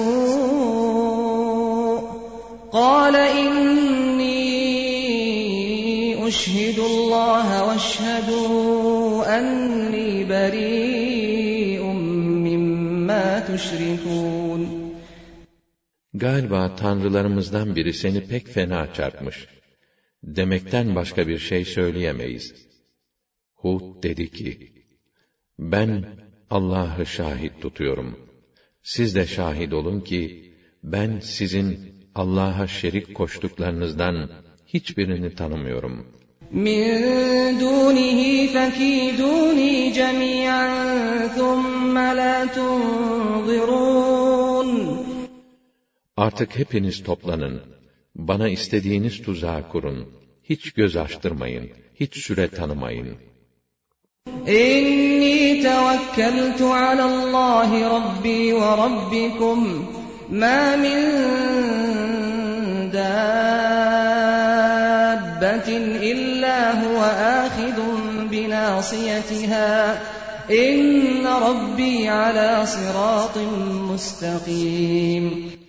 bisu' qala inni ushhidullaha veşhedû enni beri'un mimma tuşrikûn.
Galiba tanrılarımızdan biri seni pek fena çarpmış. Demekten başka bir şey söyleyemeyiz. Hud dedi ki, ben Allah'ı şahit tutuyorum. Siz de şahit olun ki, ben sizin Allah'a şerik koştuklarınızdan hiçbirini tanımıyorum.
Min dunihi fekiduni cemi'an thumma la tunzirun.
Artık hepiniz toplanın. Bana istediğiniz tuzağı kurun. Hiç göz açtırmayın. Hiç süre tanımayın.
İnni tevekkeltu alallahi rabbi ve rabbikum مَا مِنْ دَابَّةٍ إِلَّا هُوَ آخِذٌ بِنَاصِيَتِهَا إِنَّ رَبِّي عَلَى صِرَاطٍ مُسْتَقِيمٍ.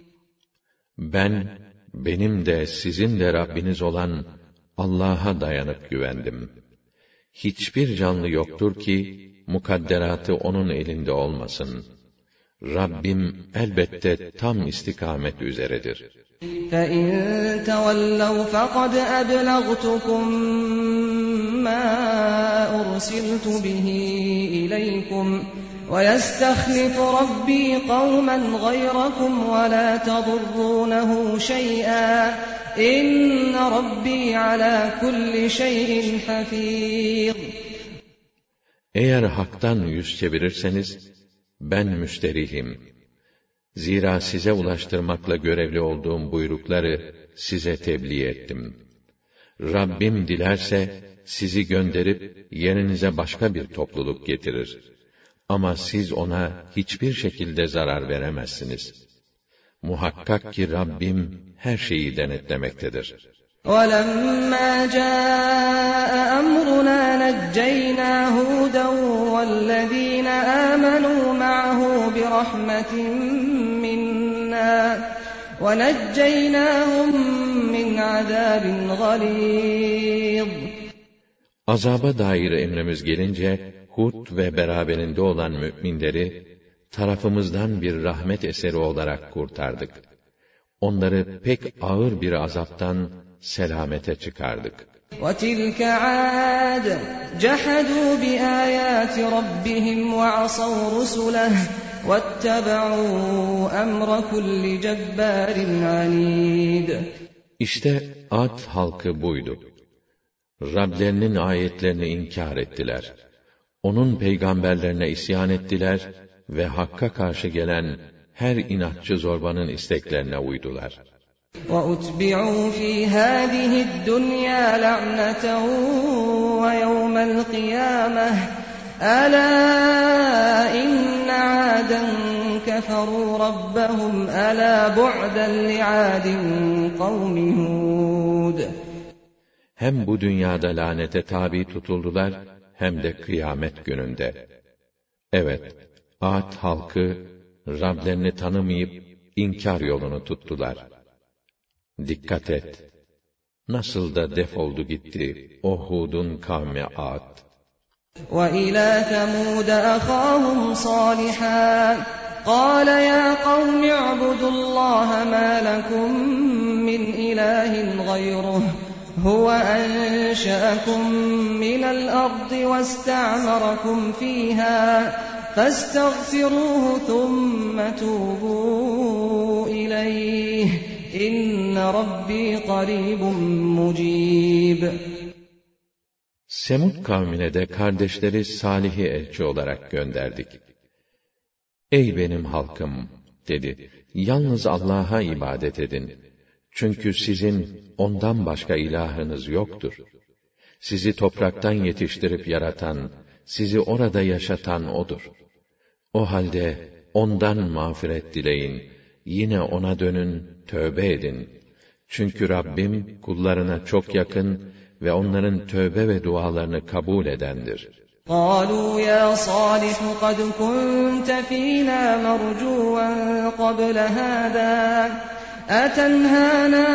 Benim de sizin de Rabbiniz olan Allah'a dayanıp güvendim. Hiçbir canlı yoktur ki mukadderatı onun elinde olmasın. Rabbim elbette tam istikamet üzeredir.
فَاِنْ تَوَلَّوْا فَقَدْ أَبْلَغْتُكُمْ مَا أُرْسِلْتُ بِهِ إِلَيْكُمْ وَيَسْتَخْلِفُ رَبِّي قَوْمًا غَيْرَكُمْ وَلَا تَضُرُّونَهُ شَيْئًا إِنَّ رَبِّي عَلَى كُلِّ شَيْءٍ حَفِيظٌ.
Eğer haktan yüz çevirirseniz, ben müsterihim. Zira size ulaştırmakla görevli olduğum buyrukları size tebliğ ettim. Rabbim dilerse, sizi gönderip yerinize başka bir topluluk getirir. Ama siz ona hiçbir şekilde zarar veremezsiniz. Muhakkak ki Rabbim her şeyi denetlemektedir.
وَلَمَّا جَاءَ أَمْرُنَا نَجَّيْنَا هُودًا وَالَّذِينَ آمَنُوا مَعَهُ بِرَحْمَةٍ مِنَّا وَنَجَّيْنَاهُمْ مِنْ عَذَابٍ غَلِيظٍ.
Azaba dair emrimiz gelince, Hud ve beraberinde olan müminleri, tarafımızdan bir rahmet eseri olarak kurtardık. Onları pek ağır bir azaptan selamete çıkardık.
وَتِلْكَ عَادٌ جَحَدُوا بِآيَاتِ رَبِّهِمْ وَعَصَوْا رُسُلَهُ وَاتَّبَعُوا أَمْرَ كُلِّ جَبَّارٍ عَنِيدٍ.
İşte Ad halkı buydu. Rablerinin ayetlerini inkar ettiler. Onun peygamberlerine isyan ettiler ve Hakk'a karşı gelen her inatçı zorbanın isteklerine uydular.
وَأُتْبِعُوا فِي هَذِهِ الدُّنْيَا لَعْنَةً وَيَوْمَ الْقِيَامَةِ أَلَا إِنَّ عَادًا كَفَرُوا رَبَّهُمْ أَلَا بُعْدًا لِعَادٍ قَوْمِ هُودٍ.
Hem bu dünyada lanete tabi tutuldular, hem de kıyamet gününde. Evet, Ad halkı, Rablerini tanımayıp, inkar yolunu tuttular. Dikkat et! Nasıl da defoldu gitti o Hud'un kavmi Ad.
وَإِلَى ثَمُودَ أَخَاهُمْ صَالِحًا قَالَ يَا قَوْمِ اعْبُدُوا اللَّهَ مَا لَكُمْ مِنْ إِلَٰهٍ غَيْرُهُ هُوَ أَنشَأَكُم مِّنَ الْأَرْضِ وَاسْتَعْمَرَكُمْ فِيهَا فَاسْتَغْفِرُوهُ ثُمَّ تُوبُوا إِلَيْهِ إِنَّ رَبِّي قَرِيبٌ مُّجِيبٌ.
Semud kavmine de kardeşleri Salih'i elçi olarak gönderdik. Ey benim halkım, dedi, yalnız Allah'a ibadet edin. Çünkü sizin ondan başka ilahınız yoktur. Sizi topraktan yetiştirip yaratan, sizi orada yaşatan O'dur. O halde ondan mağfiret dileyin, yine O'na dönün, tövbe edin. Çünkü Rabbim kullarına çok yakın ve onların tövbe ve dualarını kabul edendir.
قَالُوا يَا صَالِحُ قَدْ كُنْتَ فِينَا مَرْجُوًّا قَبْلَ هَذَا أَتَنْهَانَا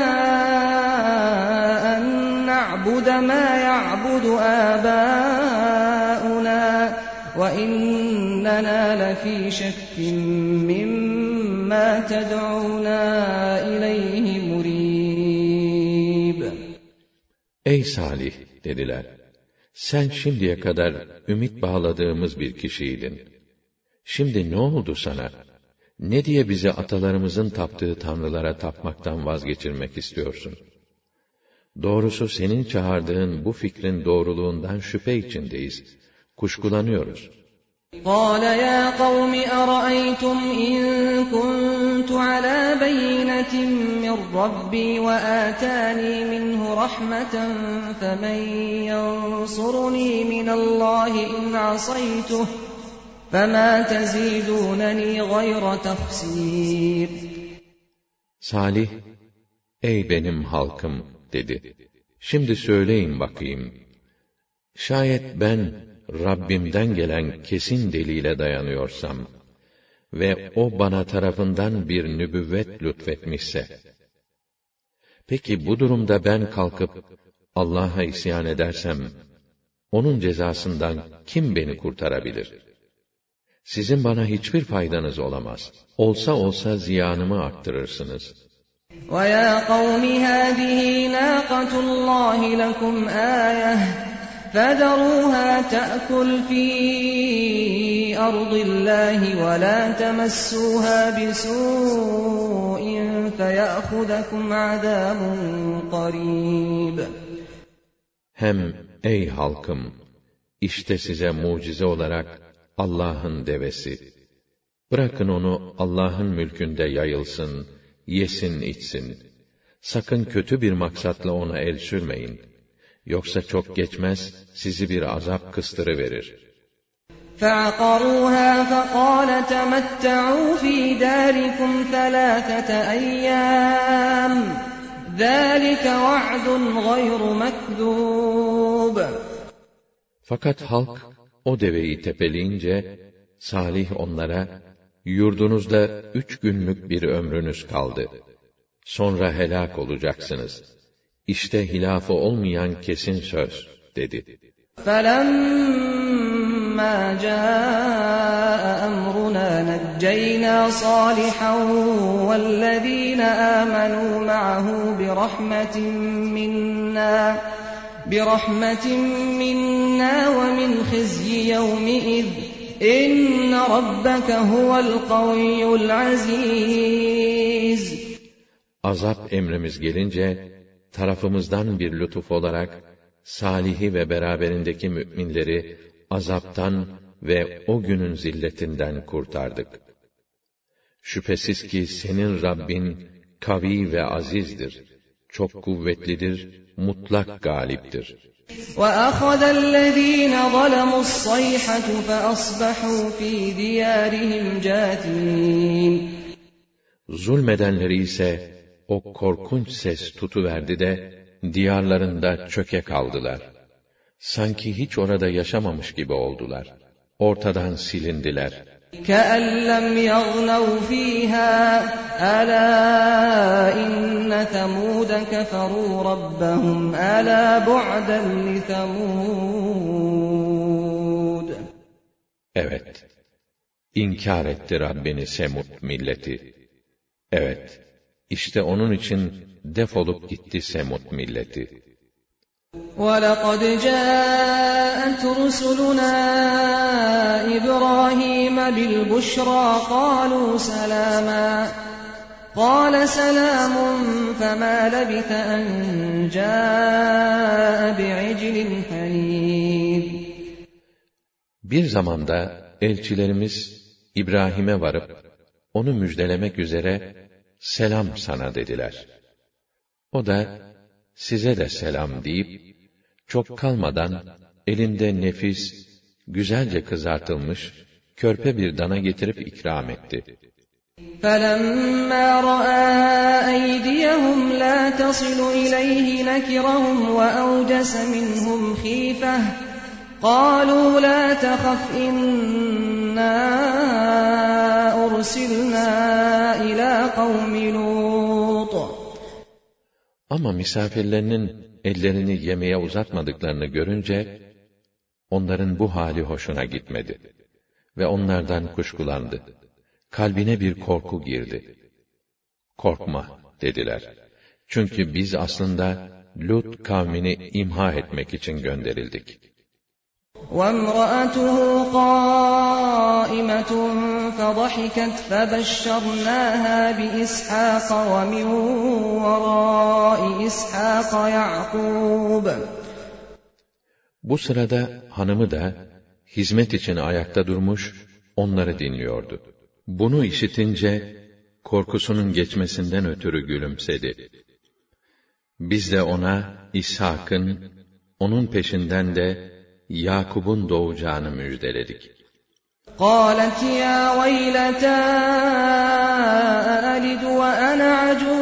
أَن نَّعْبُدَ مَا يَعْبُدُ آبَاؤُنَا وَإِنَّنَا لَفِي شَكٍّ مِّمَّا تَدْعُونَا إِلَيْهِ مُرِيبٍ.
Ey Salih, dediler, sen şimdiye kadar ümit bağladığımız bir kişiydin. Şimdi ne oldu sana? Ne diye bizi atalarımızın taptığı tanrılara tapmaktan vazgeçirmek istiyorsun? Doğrusu senin çağırdığın bu fikrin doğruluğundan şüphe içindeyiz. Kuşkulanıyoruz.
قَالَ يَا قَوْمِ أَرَأَيْتُمْ إِن كُنتُ عَلَى بَيِّنَةٍ مِّن رَّبِّي وَآتَانِي مِنْهُ رَحْمَةً فَمَن يَنصُرُنِي مِنَ اللَّهِ إِنْ عَصَيْتُهُ فَمَا تَزِيدُونَنِي غَيْرَ تَخْسِيرٍ.
Salih, ey benim halkım dedi. Şimdi söyleyin bakayım. Şayet ben Rabbimden gelen kesin delile dayanıyorsam ve o bana tarafından bir nübüvvet lütfetmişse, peki bu durumda ben kalkıp Allah'a isyan edersem, onun cezasından kim beni kurtarabilir? Sizin bana hiçbir faydanız olamaz. Olsa olsa ziyanımı arttırırsınız.
وَيَا قَوْمِ هَٰذِهِ نَاقَةُ اللّٰهِ لَكُمْ آيَةً فَذَرُوهَا تَأْكُلْ فِي أَرْضِ اللّٰهِ وَلَا تَمَسُّوهَا بِسُوءٍ فَيَأْخُذَكُمْ عَذَابٌ قَرِيبٌ.
Hem ey halkım, işte size mucize olarak Allah'ın devesi. Bırakın onu Allah'ın mülkünde yayılsın, yesin içsin. Sakın kötü bir maksatla ona el sürmeyin. Yoksa çok geçmez, sizi bir azap kıstırıverir.
فَعَقَرُوهَا فَقَالَ تَمَتَّعُوا فِي دَارِكُمْ 3 أَيَّامٍ ذَٰلِكَ وَعْدٌ غَيْرُ مَكْذُوبٍ.
Fakat halk o deveyi tepeleyince, Salih onlara, yurdunuzda 3 günlük bir ömrünüz kaldı. Sonra helak olacaksınız. İşte hilafı olmayan kesin söz, dedi.
فَلَمَّا جَاءَ أَمْرُنَا نَجَّيْنَا صَالِحًا وَالَّذِينَ آمَنُوا مَعَهُ بِرَحْمَةٍ مِّنَّا وَمِنْ خِزْيِ يَوْمِئِذٍ إِنَّ رَبَّكَ هُوَ الْقَوِيُّ الْعَزِيزُ.
Azap emrimiz gelince, tarafımızdan bir lütuf olarak, Salih'i ve beraberindeki müminleri azaptan ve o günün zilletinden kurtardık. Şüphesiz ki senin Rabbin kavi ve azizdir, çok kuvvetlidir, mutlak galiptir.
وَأَخَذَ الَّذ۪ينَ ظَلَمُوا الصَّيْحَةُ فَأَصْبَحُوا ف۪ي دِيَارِهِمْ جَاثِمِينَ.
Zulmedenleri ise o korkunç ses tutuverdi de, diyarlarında çöke kaldılar. Sanki hiç orada yaşamamış gibi oldular. Ortadan silindiler.
كَأَنْ لَمْ يَغْنَوْا ف۪يهَا أَلَا إِنَّ ثَمُودَ كَفَرُوا رَبَّهُمْ أَلَا بُعْدًا لِثَمُودَ.
Evet, inkar etti Rabbini Semud milleti. Evet, işte onun için defolup gitti Semud milleti.
وَلَقَدْ جَاءَتْ رُسُلُنَا إِبْرَاهِيمَ بِالْبُشْرَىٰ قَالُوا سَلَامًا قَالَ سَلَامٌ فَمَا لَبِثَ أَنْ جَاءَ بِعِجْلٍ حَنِيذٍ.
Bir zamanda elçilerimiz İbrahim'e varıp onu müjdelemek üzere selam sana dediler. O da size de selam deyip çok kalmadan elinde nefis, güzelce kızartılmış körpe bir dana getirip ikram etti.
فَلَمَّا رَأَى أَيْدِيَهُمْ لَا تَصِلُ إِلَيْهِ نَكِرَهُمْ وَأَوْجَسَ مِنْهُمْ خِيفَةً قَالُوا لَا تَخَفْ إِنَّا أُرْسِلْنَا إِلَى قَوْمِ لُوطٍ.
Ama misafirlerinin ellerini yemeğe uzatmadıklarını görünce, onların bu hali hoşuna gitmedi ve onlardan kuşkulandı. Kalbine bir korku girdi. Korkma dediler. Çünkü biz aslında Lut kavmini imha etmek için gönderildik.
وَامْرَأَتُهُ قَائِمَةٌ فَضَحِكَتْ فَبَشَّرْنَاهَا بِإِسْحَاقَ وَمِنْ وَرَاءِ إِسْحَاقَ يَعْقُوبَ.
Bu sırada hanımı da hizmet için ayakta durmuş, onları dinliyordu. Bunu işitince korkusunun geçmesinden ötürü gülümsedi. Biz de ona İshak'ın, onun peşinden de Yakub'un doğacağını müjdeledik.
قَالَتْ يَا وَيْلَتَا أَأَلِدُ وَأَنَا عَجُوزٌ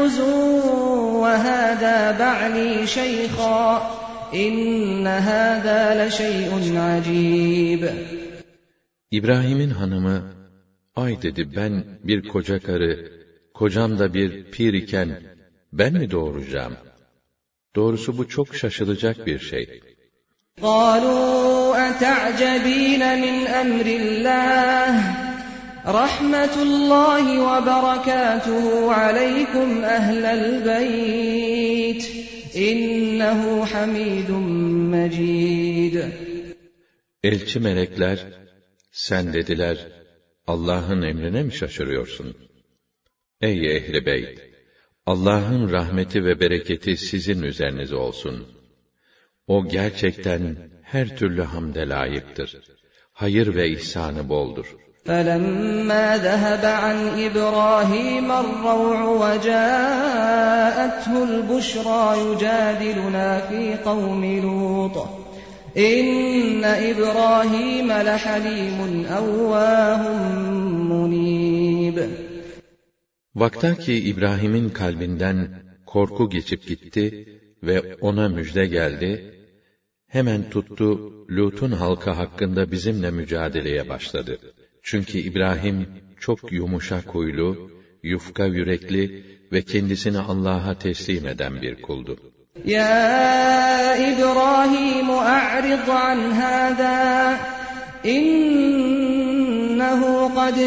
تعني شيخا إن هذا لشيء عجيب.
İbrahim'in hanımı, ay dedi, ben bir koca karı, kocam da bir pir iken ben mi doğuracağım? Doğrusu bu çok şaşılacak bir şey.
قالوا أتعجبين من أمر الله رحمة الله وبركاته عليكم أهل البيت إنه حميد مجيد.
Elçi melekler, sen dediler, Allah'ın emrine mi şaşırıyorsun? Ey ehli beyt! Allah'ın rahmeti ve bereketi sizin üzerinize olsun. O gerçekten her türlü hamde layıktır. Hayır ve ihsanı boldur.
فَلَمَّا ذَهَبَ عَنْ إِبْرَاهِيمَ الرَّوْعُ وَجَاءَتْهُ الْبُشْرَى يُجَادِلُنَا فِي قَوْمِ لُوطٍ إِنَّ إِبْرَاهِيمَ لَحَلِيمٌ أَوَّاهٌ مُنِيبٌ.
Vaktaki İbrahim'in kalbinden korku geçip gitti ve ona müjde geldi, hemen tuttu, Lut'un halkı hakkında bizimle mücadeleye başladı. Çünkü İbrahim çok yumuşak huylu, yufka yürekli ve kendisini Allah'a teslim eden bir kuldu.
Ya İbrahim a'rid an hâzâ innehu kad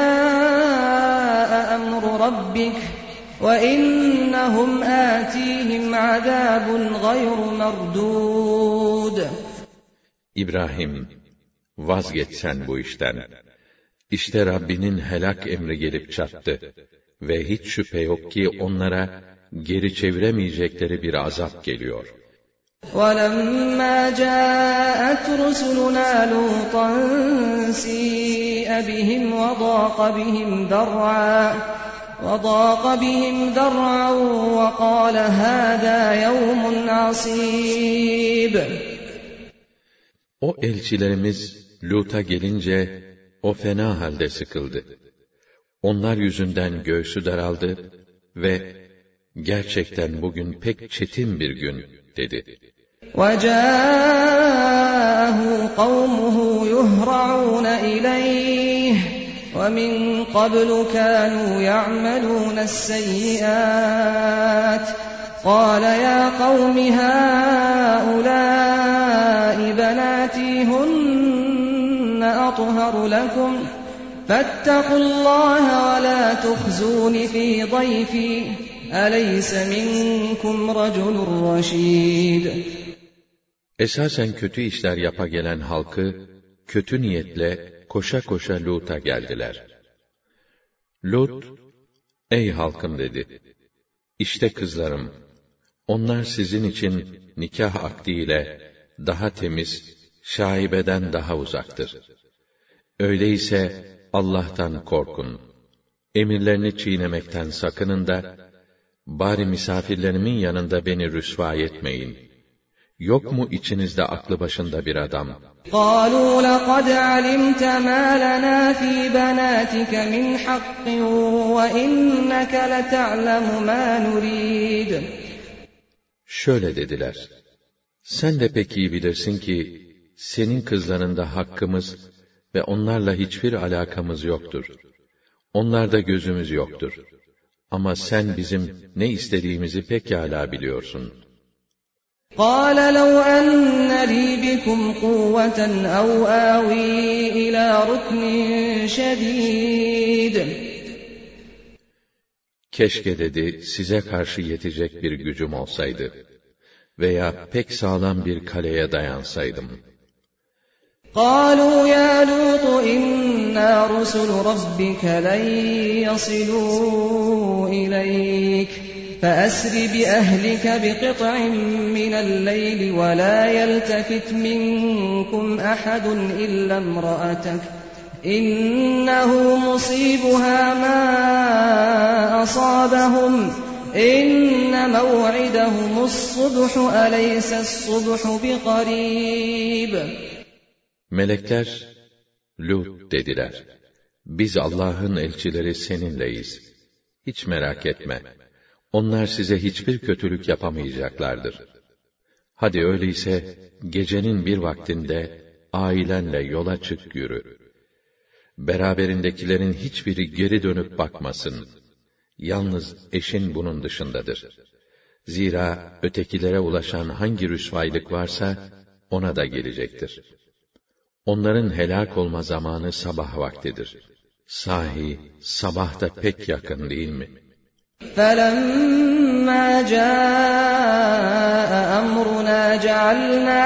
câe emru rabbik ve innehum âtîhim azâbun gayru merdûd.
İbrahim, vazgeç sen bu işten. İşte Rabbinin helak emri gelip çattı ve hiç şüphe yok ki onlara geri çeviremeyecekleri bir azap geliyor.
وَلَمَّا جَاءَتْ رُسُلُنَا لُوطًا سِيءَ بِهِمْ وَضَاقَ بِهِمْ ذَرْعًا وَقَالَ هَذَا يَوْمٌ عَصِيبٌ.
O elçilerimiz Lut'a gelince o fena halde sıkıldı. Onlar yüzünden göğsü daraldı ve gerçekten bugün pek çetin bir gün dedi.
وَجَاءَهُ قَوْمُهُ يُهْرَعُونَ إِلَيْهِ وَمِنْ قَبْلُ كَانُوا يَعْمَلُونَ السَّيِّئَاتِ قَالَ يَا قَوْمِ هَؤُلَاءِ بَنَاتِي هُنَّ أَطْهَرُ لَكُمْ فَاتَّقُوا اللَّهَ وَلَا تُخْزُونِ فِي ضَيْفِي أَلَيْسَ مِنْكُمْ رَجُلٌ رَشِيدٌ.
Esasen kötü işler yapa gelen halkı, kötü niyetle koşa koşa Lut'a geldiler. Lut, ey halkım dedi, İşte kızlarım, onlar sizin için nikah akdiyle daha temiz, şaibeden daha uzaktır. Öyleyse Allah'tan korkun, emirlerini çiğnemekten sakının da, bari misafirlerimin yanında beni rüsva etmeyin. Yok mu içinizde aklı başında bir adam?
قَالُوا لَقَدْ عَلِمْتَ مَا لَنَا فِي بَنَاتِكَ مِنْ حَقٍّ وَإِنَّكَ لَتَعْلَمُ مَا نُرِيدُ.
Şöyle dediler, sen de pek iyi bilirsin ki, senin kızlarında hakkımız ve onlarla hiçbir alakamız yoktur. Onlarda gözümüz yoktur. Ama sen bizim ne istediğimizi pekâlâ biliyorsun.
قَالَ لَوْ أَنَّ لِي بِكُمْ قُوَّةً أَوْ آوِي إِلَى رُكْنٍ شَدِيدٍ.
Keşke dedi, size karşı yetecek bir gücüm olsaydı veya pek sağlam bir kaleye dayansaydım.
قَالُوا يَا لُوطُ إِنَّا رُسُلُ رَبِّكَ لَنْ يَصِلُوا إِلَيْكَ فَأَسْرِ بِأَهْلِكَ بِقِطْعٍ مِّنَ اللَّيْلِ وَلَا يَلْتَفِتْ مِنكُمْ أَحَدٌ إِلَّا امْرَأَتَكَ إِنَّهُ مُصِيبُهَا مَا أَصَابَهُمْ إِنَّ مَوْعِدَهُمُ الصُّبْحُ أَلَيْسَ الصُّبْحُ بِقَرِيبٍ.
Melekler, Lut dediler, biz Allah'ın elçileri seninleyiz. Hiç merak etme. onlar size hiçbir kötülük yapamayacaklardır. Hadi öyleyse gecenin bir vaktinde ailenle yola çık yürü. Beraberindekilerin hiçbiri geri dönüp bakmasın. Yalnız eşin bunun dışındadır. Zira ötekilere ulaşan hangi rüsvaylık varsa ona da gelecektir. Onların helak olma zamanı sabah vaktidir. Sahi sabah da pek yakın değil mi?
فَلَمَّا جَاءَ أَمْرُنَا جَعَلْنَا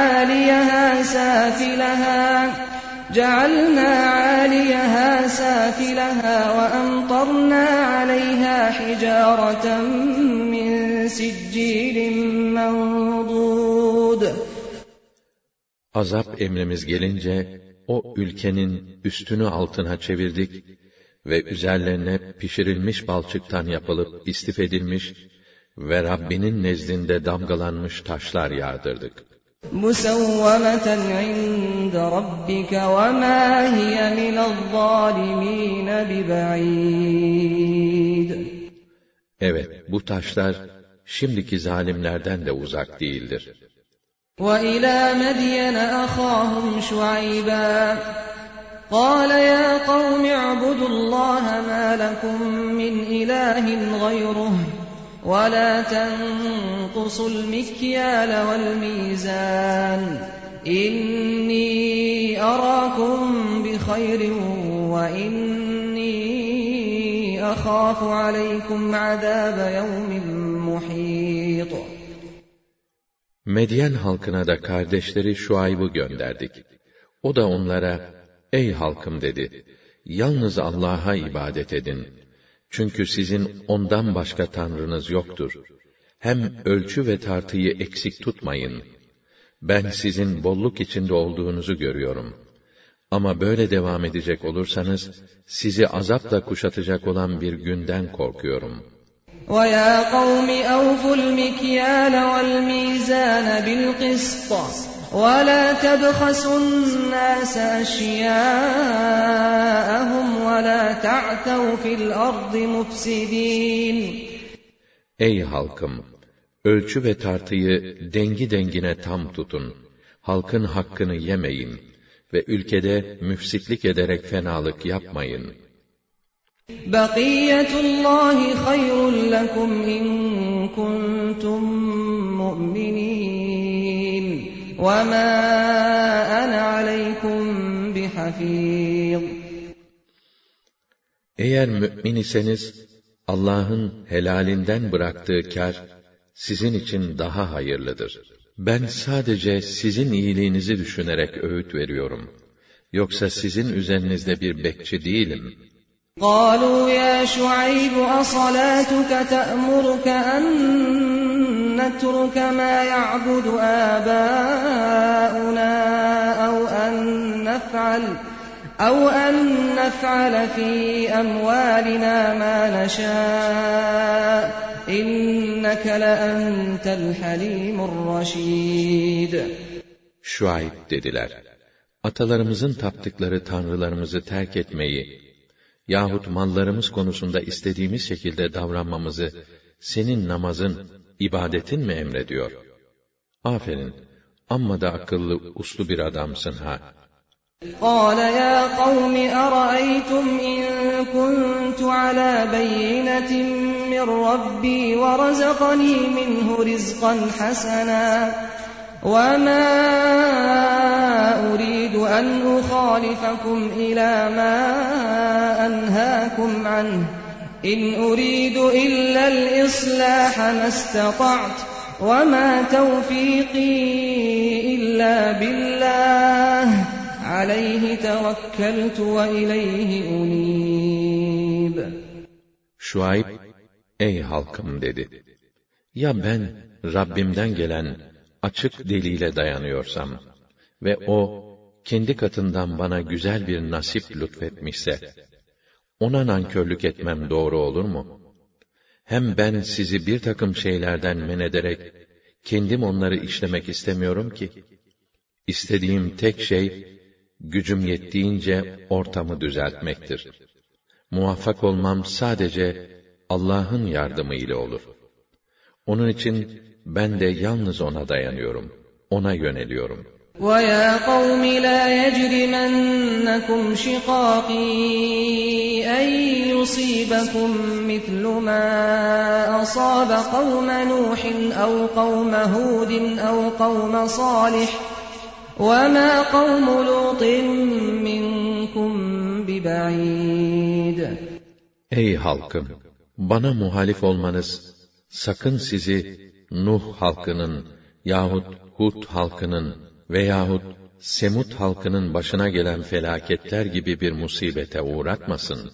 عَالِيَهَا سَافِلَهَا وَأَمْطَرْنَا عَلَيْهَا حِجَارَةً مِّن سِجِّيلٍ مَّنضُودٍ.
Azap emrimiz gelince o ülkenin üstünü altına çevirdik ve üzerlerine pişirilmiş balçıktan yapılıp istif edilmiş ve Rabbinin nezdinde damgalanmış taşlar yağdırdık.
مُسَوَّمَةً عِندَ رَبِّكَ وَمَا هِيَ مِنَ الظَّالِمِينَ بِبَعِيدٍ.
Evet, bu taşlar şimdiki zalimlerden de uzak değildir.
وَإِلَى مَدْيَنَ أَخَاهُمْ شُعَيْبًا قَالَ يَا قَوْمِ اعْبُدُوا اللَّهَ مَا لَكُمْ مِنْ إِلَٰهٍ غَيْرُهُ وَلَا تَنقُصُوا الْمِكْيَالَ وَالْمِيزَانَ إِنِّي أَرَاكُمْ بِخَيْرٍ وَإِنِّي أَخَافُ عَلَيْكُمْ عَذَابَ يَوْمٍ مُحِيطٍ.
Medyen halkına da kardeşleri Şuayb'ı gönderdik. O da onlara, ey halkım dedi, yalnız Allah'a ibadet edin. Çünkü sizin ondan başka tanrınız yoktur. Hem ölçü ve tartıyı eksik tutmayın. Ben sizin bolluk içinde olduğunuzu görüyorum. Ama böyle devam edecek olursanız, sizi azapla kuşatacak olan bir günden korkuyorum.
وَيَا قَوْمِ أَوْفُوا الْمِكْيَالَ وَالْمِيزَانَ بِالْقِسْطِ وَلَا تَبْخَسُوا النَّاسَ أَشْيَاءَهُمْ وَلَا تَعْثَوْا فِي الْأَرْضِ مُفْسِدِينَ.
Ey halkım! Ölçü ve tartıyı dengi dengine tam tutun. Halkın hakkını yemeyin ve ülkede müfsitlik ederek fenalık yapmayın.
بَقِيَّةُ اللّٰهِ خَيْرٌ لَكُمْ اِنْ كُنْتُمْ مُؤْمِنِينَ وَمَا أَنَا عَلَيْكُمْ بِحَفِيظٍ.
Eğer mü'min iseniz, Allah'ın helalinden bıraktığı kâr, sizin için daha hayırlıdır. Ben sadece sizin iyiliğinizi düşünerek öğüt veriyorum. Yoksa sizin üzerinizde bir bekçi değilim.
قَالُوا يَا شُعَيْبُ أَصَلَاتُكَ تَأْمُرُكَ أَن نَّتْرُكَ مَا يَعْبُدُ آبَاؤُنَا أَوْ أَن نَّفْعَلَ فِي أَمْوَالِنَا مَا نَشَاءُ إِنَّكَ لَأَنْتَ الْحَلِيمُ الرَّشِيدُ.
Şuayb dediler, atalarımızın taptıkları tanrılarımızı terk etmeyi yahut mallarımız konusunda istediğimiz şekilde davranmamızı senin namazın, ibadetin mi emrediyor? Aferin, amma da akıllı, uslu bir adamsın ha.
قَالَ يَا قَوْمِ أَرَأَيْتُمْ إِن كُنتُ عَلَى بَيِّنَةٍ مِّن رَّبِّي وَرَزَقَنِي مِنْهُ رِزْقًا حَسَنًا وَمَا أُرِيدُ أَنْ أُخَالِفَكُمْ إِلَى مَا أَنْهَاكُمْ عَنْهُ إِنْ أُرِيدُ إِلَّا الْإِصْلَاحَ مَا اسْتَطَعْتُ وَمَا تَوْفِيقِي إِلَّا بِاللَّهِ عَلَيْهِ تَوَكَّلْتُ وَإِلَيْهِ أُنِيبُ.
Şuayb, ey halkım dedi, ya ben Rabbimden gelen açık delile dayanıyorsam ve o kendi katından bana güzel bir nasip lütfetmişse, ona nankörlük etmem doğru olur mu? Hem ben sizi bir takım şeylerden men ederek, kendim onları işlemek istemiyorum ki. İstediğim tek şey, gücüm yettiğince ortamı düzeltmektir. Muvaffak olmam sadece, Allah'ın yardımı ile olur. Onun için ben de yalnız ona dayanıyorum, ona yöneliyorum.
وَيَا قَوْمِ لَا يَجْرِمَنَّكُمْ شِقَاقِي أَن يُصِيبَكُم مِّثْلُ مَا أَصَابَ قَوْمَ نُوحٍ أَوْ قَوْمَ هُودٍ أَوْ قَوْمَ صَالِحٍ وَمَا قَوْمُ لُوطٍ مِّنكُم بِبَعِيدٍ.
Ey halkım! Bana muhalif olmanız, sakın sizi Nuh halkının yahut Hud halkının veyahut Semud halkının başına gelen felaketler gibi bir musibete uğratmasın.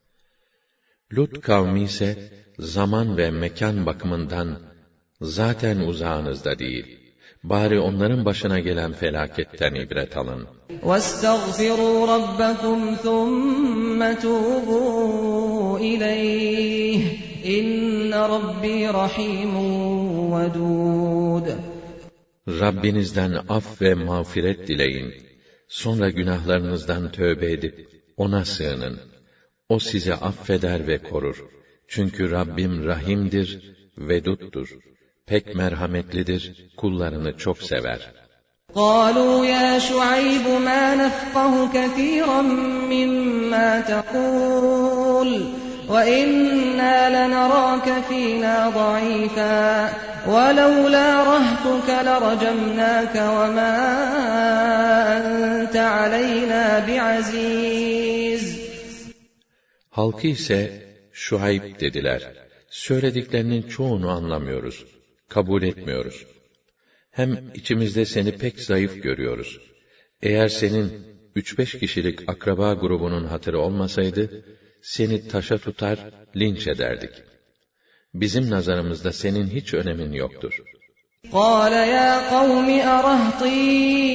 Lut kavmi ise zaman ve mekan bakımından zaten uzağınızda değil. Bari onların başına gelen felaketten ibret alın.
وَاسْتَغْفِرُوا رَبَّكُمْ ثُمَّ تُوبُوا إِلَيْهِ إِنَّ رَبِّي رَحِيمٌ وَدُودٌ.
Rabbinizden af ve mağfiret dileyin. Sonra günahlarınızdan tövbe edip ona sığının. O sizi affeder ve korur. Çünkü Rabbim rahimdir, veduttur. Pek merhametlidir, kullarını çok sever.
قَالُوا يَا شُعَيْبُ مَا نَفْقَهُ كَثِيرًا مِّمَّا تَقُولُ وَإِنَّا لَنَرَاكَ فِينَا ضَعِيفًا وَلَوْلَا رَهْطُكَ لَرَجَمْنَاكَ وَمَا أَنتَ عَلَيْنَا بِعَزِيزٍ.
Halkı ise Şuayb dediler. Söylediklerinin çoğunu anlamıyoruz, kabul etmiyoruz. Hem içimizde seni pek zayıf görüyoruz. Eğer senin 3-5 kişilik akraba grubunun hatırı olmasaydı, seni taşa tutar, linç ederdik. Bizim nazarımızda senin hiç önemin yoktur.
قَالَ يَا قَوْمِ أَرَهْطِي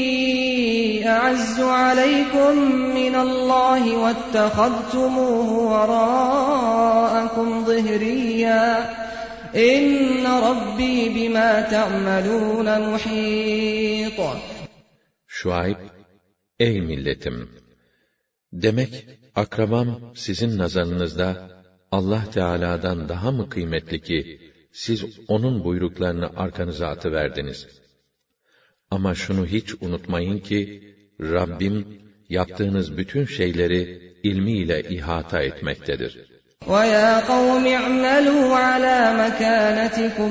أَعَزُّ عَلَيْكُمْ مِنَ اللَّهِ وَاتَّخَذْتُمُوهُ وَرَاءَكُمْ ظِهْرِيًّا إِنَّ رَبِّي بِمَا تَعْمَلُونَ مُحِيطٌ.
Şuayb, ey milletim! Demek akrabam sizin nazarınızda Allah Teala'dan daha mı kıymetli ki siz onun buyruklarını arkanıza atıverdiniz? Ama şunu hiç unutmayın ki Rabbim yaptığınız bütün şeyleri ilmiyle ihata etmektedir.
وَيَا قَوْمِ اعْمَلُوا عَلَى مَكَانَتِكُمْ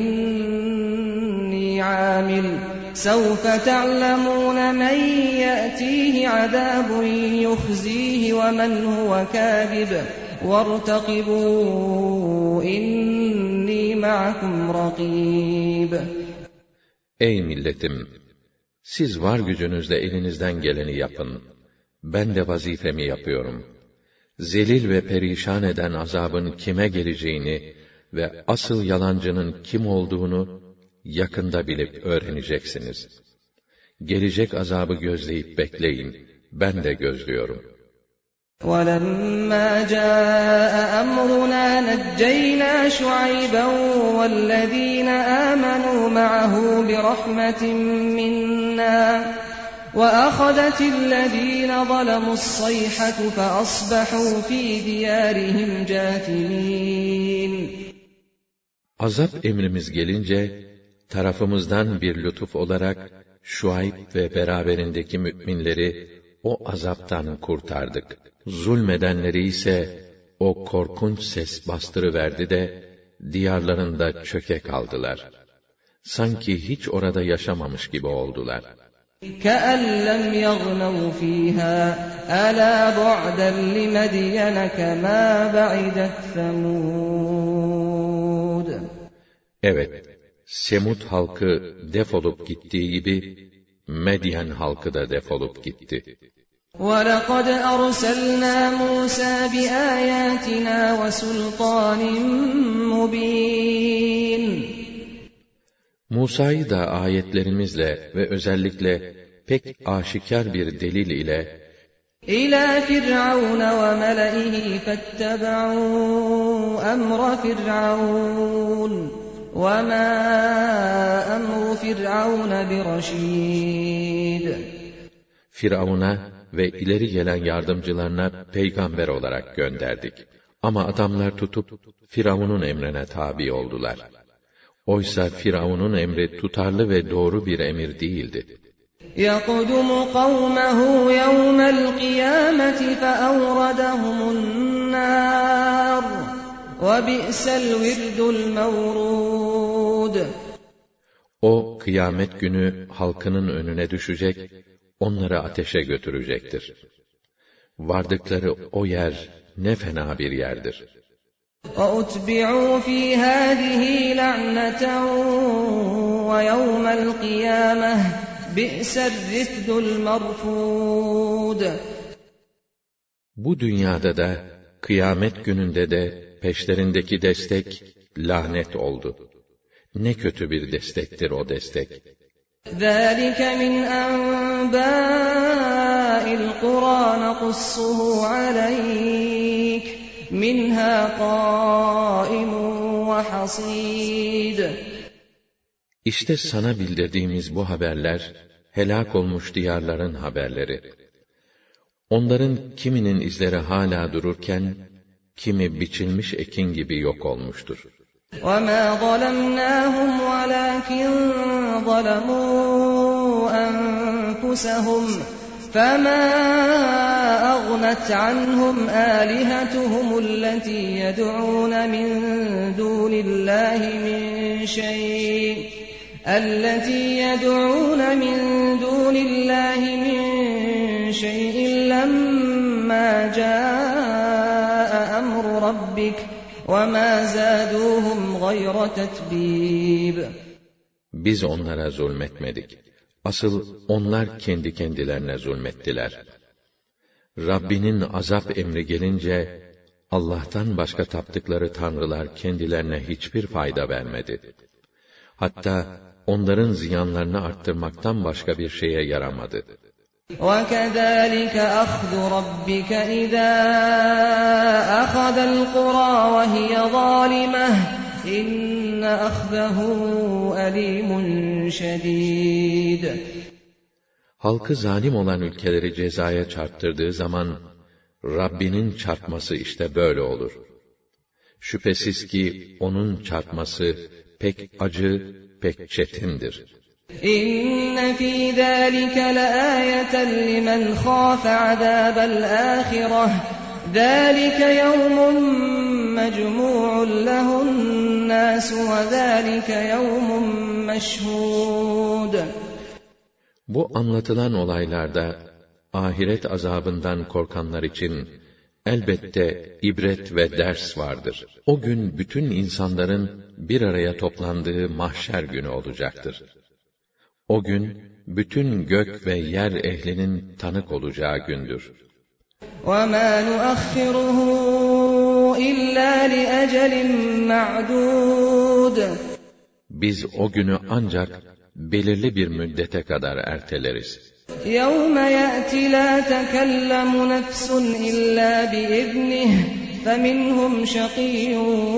إِنِّي عَامِلٌ سَوْفَ تَعْلَمُونَ مَنْ يَأْتِيهِ عَذَابٌ يُخْزِيهِ وَمَنْ هُوَ كَاذِبٌ وَارْتَقِبُوا إِنِّي مَعَكُمْ رَقِيبٌ.
Ey milletim! Siz var gücünüzle elinizden geleni yapın. Ben de vazifemi yapıyorum. Zelil ve perişan eden azabın kime geleceğini ve asıl yalancının kim olduğunu yakında bilip öğreneceksiniz. Gelecek azabı gözleyip bekleyin. Ben de gözlüyorum.
وَلَمَّا جَاءَ أَمْرُنَا نَجَّيْنَا شُعَيْبًا وَالَّذِينَ آمَنُوا مَعَهُ بِرَحْمَةٍ مِّنَّا وَأَخَذَتِ الَّذِينَ ظَلَمُوا الصَّيْحَةُ فَأَصْبَحُوا فِي دِيَارِهِمْ جَاثِمِينَ.
Azap emrimiz gelince tarafımızdan bir lütuf olarak Şuayb ve beraberindeki müminleri o azaptan kurtardık. Zulmedenleri ise o korkunç ses bastırıverdi de diyarlarında çöke kaldılar. Sanki hiç orada yaşamamış gibi oldular.
كَأَنْ لَمْ يَغْنَوْا فِيهَا أَلَا بُعْدًا لِمَدْيَنَ كَمَا بَعِدَتْ ثَمُودُ.
Evet, Semud halkı defolup gittiği gibi Medyen halkı da defolup gitti.
وَلَقَدْ أَرْسَلْنَا مُوسَى بِآيَاتِنَا وَسُلْطَانٍ مُّبِينٍ.
Musa'yı da ayetlerimizle ve özellikle pek aşikar bir delil ile
إِلَى فِرْعَوْنَ وَمَلَئِهِ فَاتَّبَعُوا أَمْرَ فِرْعَوْنَ وَمَا أَمْرُ فِرْعَوْنَ بِرَشِيدٍ.
Firavun'a ve ileri gelen yardımcılarına peygamber olarak gönderdik. Ama adamlar tutup Firavun'un emrine tabi oldular. Oysa Firavun'un emri tutarlı ve doğru bir emir değildi.
يَقْدُمُ قَوْمَهُ يَوْمَ الْقِيَامَةِ فَأَوْرَدَهُمُ النَّارَ وَبِئْسَ الْوِرْدُ الْمَوْرُودُ.
O kıyamet günü halkının önüne düşecek, onları ateşe götürecektir. Vardıkları o yer ne fena bir yerdir.
وَأُتْبِعُوا فِي هَٰذِهِ لَعْنَةً وَيَوْمَ الْقِيَامَةِ بِئْسَ الرِّفْدُ الْمَرْفُودُ.
Bu dünyada da, kıyamet gününde de peşlerindeki destek lanet oldu. Ne kötü bir destektir o destek.
ذَٰلِكَ مِنْ أَنْبَاءِ الْقُرَىٰ نَقُصُّهُ عَلَيْكَ مِنْهَا قَائِمٌ وَحَصِيدٌ.
İşte sana bildirdiğimiz bu haberler, helak olmuş diyarların haberleri. Onların kiminin izleri hala dururken, kimi biçilmiş ekin gibi yok olmuştur.
وَمَا ظَلَمْنَاهُمْ وَلَٰكِنْ ظَلَمُوا أَنفُسَهُمْ فَمَا أَغْنَتْ عَنْهُمْ آلِهَتُهُمُ الَّتِي يَدْعُونَ مِن دُونِ اللَّهِ مِن شَيْءٍ لَّمَّا جَاءَ أَمْرُ رَبِّكَ وَمَا زَادُوهُمْ غَيْرَ تَتْبِيبٍ.
Biz onlara zulmetmedik. Asıl onlar kendi kendilerine zulmettiler. Rabbinin azap emri gelince, Allah'tan başka taptıkları tanrılar kendilerine hiçbir fayda vermedi. Hatta onların ziyanlarını arttırmaktan başka bir şeye yaramadı.
وَكَذَٰلِكَ أَخْذُ رَبِّكَ إِذَا أَخَذَ الْقُرَىٰ وَهِيَ ظَالِمَةٌ إِنَّ أَخْذَهُ أَلِيمٌ شَدِيدٌ.
Halkı zalim olan ülkeleri cezaya çarptırdığı zaman, Rabbinin çarpması işte böyle olur. Şüphesiz ki onun çarpması pek acı, pek çetindir.
İnne fî zâlike leâyeten limen khâfe azâbel âhireh. Zâlike yevmun mecmû'un lehun-nâs ve zâlike yevmun meşhûd.
Bu anlatılan olaylarda, ahiret azabından korkanlar için elbette ibret ve ders vardır. O gün bütün insanların bir araya toplandığı mahşer günü olacaktır. O gün bütün gök ve yer ehlinin tanık olacağı gündür.
وَمَا نُؤَخِّرُهُ إِلَّا لِأَجَلٍ مَّعْدُودٍ.
Biz o günü ancak belirli bir müddete kadar erteleriz.
يَوْمَ يَأْتِ لَا تَكَلَّمُ نَفْسٌ إِلَّا بِإِذْنِهِ فَمِنْهُمْ شَقِيٌّ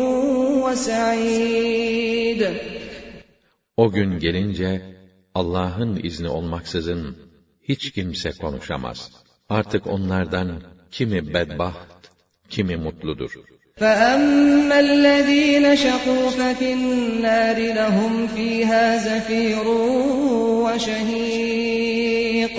وَسَعِيدٌ.
O gün gelince, Allah'ın izni olmaksızın hiç kimse konuşamaz. Artık onlardan kimi bedbaht, kimi mutludur.
فَأَمَّا الَّذ۪ينَ شَقُوا فَفِي النَّارِ لَهُمْ ف۪يهَا زَف۪يرٌ وَشَه۪يقٌ.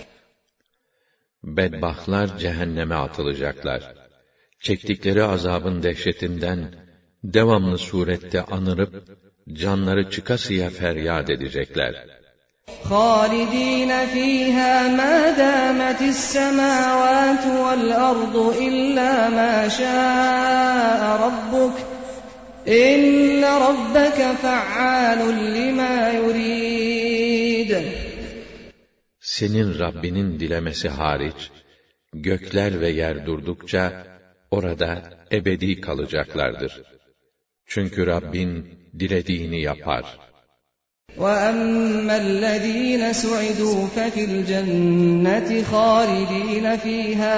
Bedbahtlar cehenneme atılacaklar. Çektikleri azabın dehşetinden devamlı surette anırıp canları çıkasıya feryat edecekler.
خَالِد۪ينَ ف۪يهَا مَا دَامَتِ السَّمَاوَاتُ وَالْأَرْضُ إِلَّا مَا شَاءَ رَبُّكَ إِنَّ رَبَّكَ فَعَّالٌ لِمَا يُرِيدُ.
Senin Rabbinin dilemesi hariç, gökler ve yer durdukça, orada ebedi kalacaklardır. Çünkü Rabbin dilediğini yapar.
وَأَمَّا الَّذ۪ينَ سُعِدُوا فَفِي الْجَنَّةِ خَالِد۪ينَ ف۪يهَا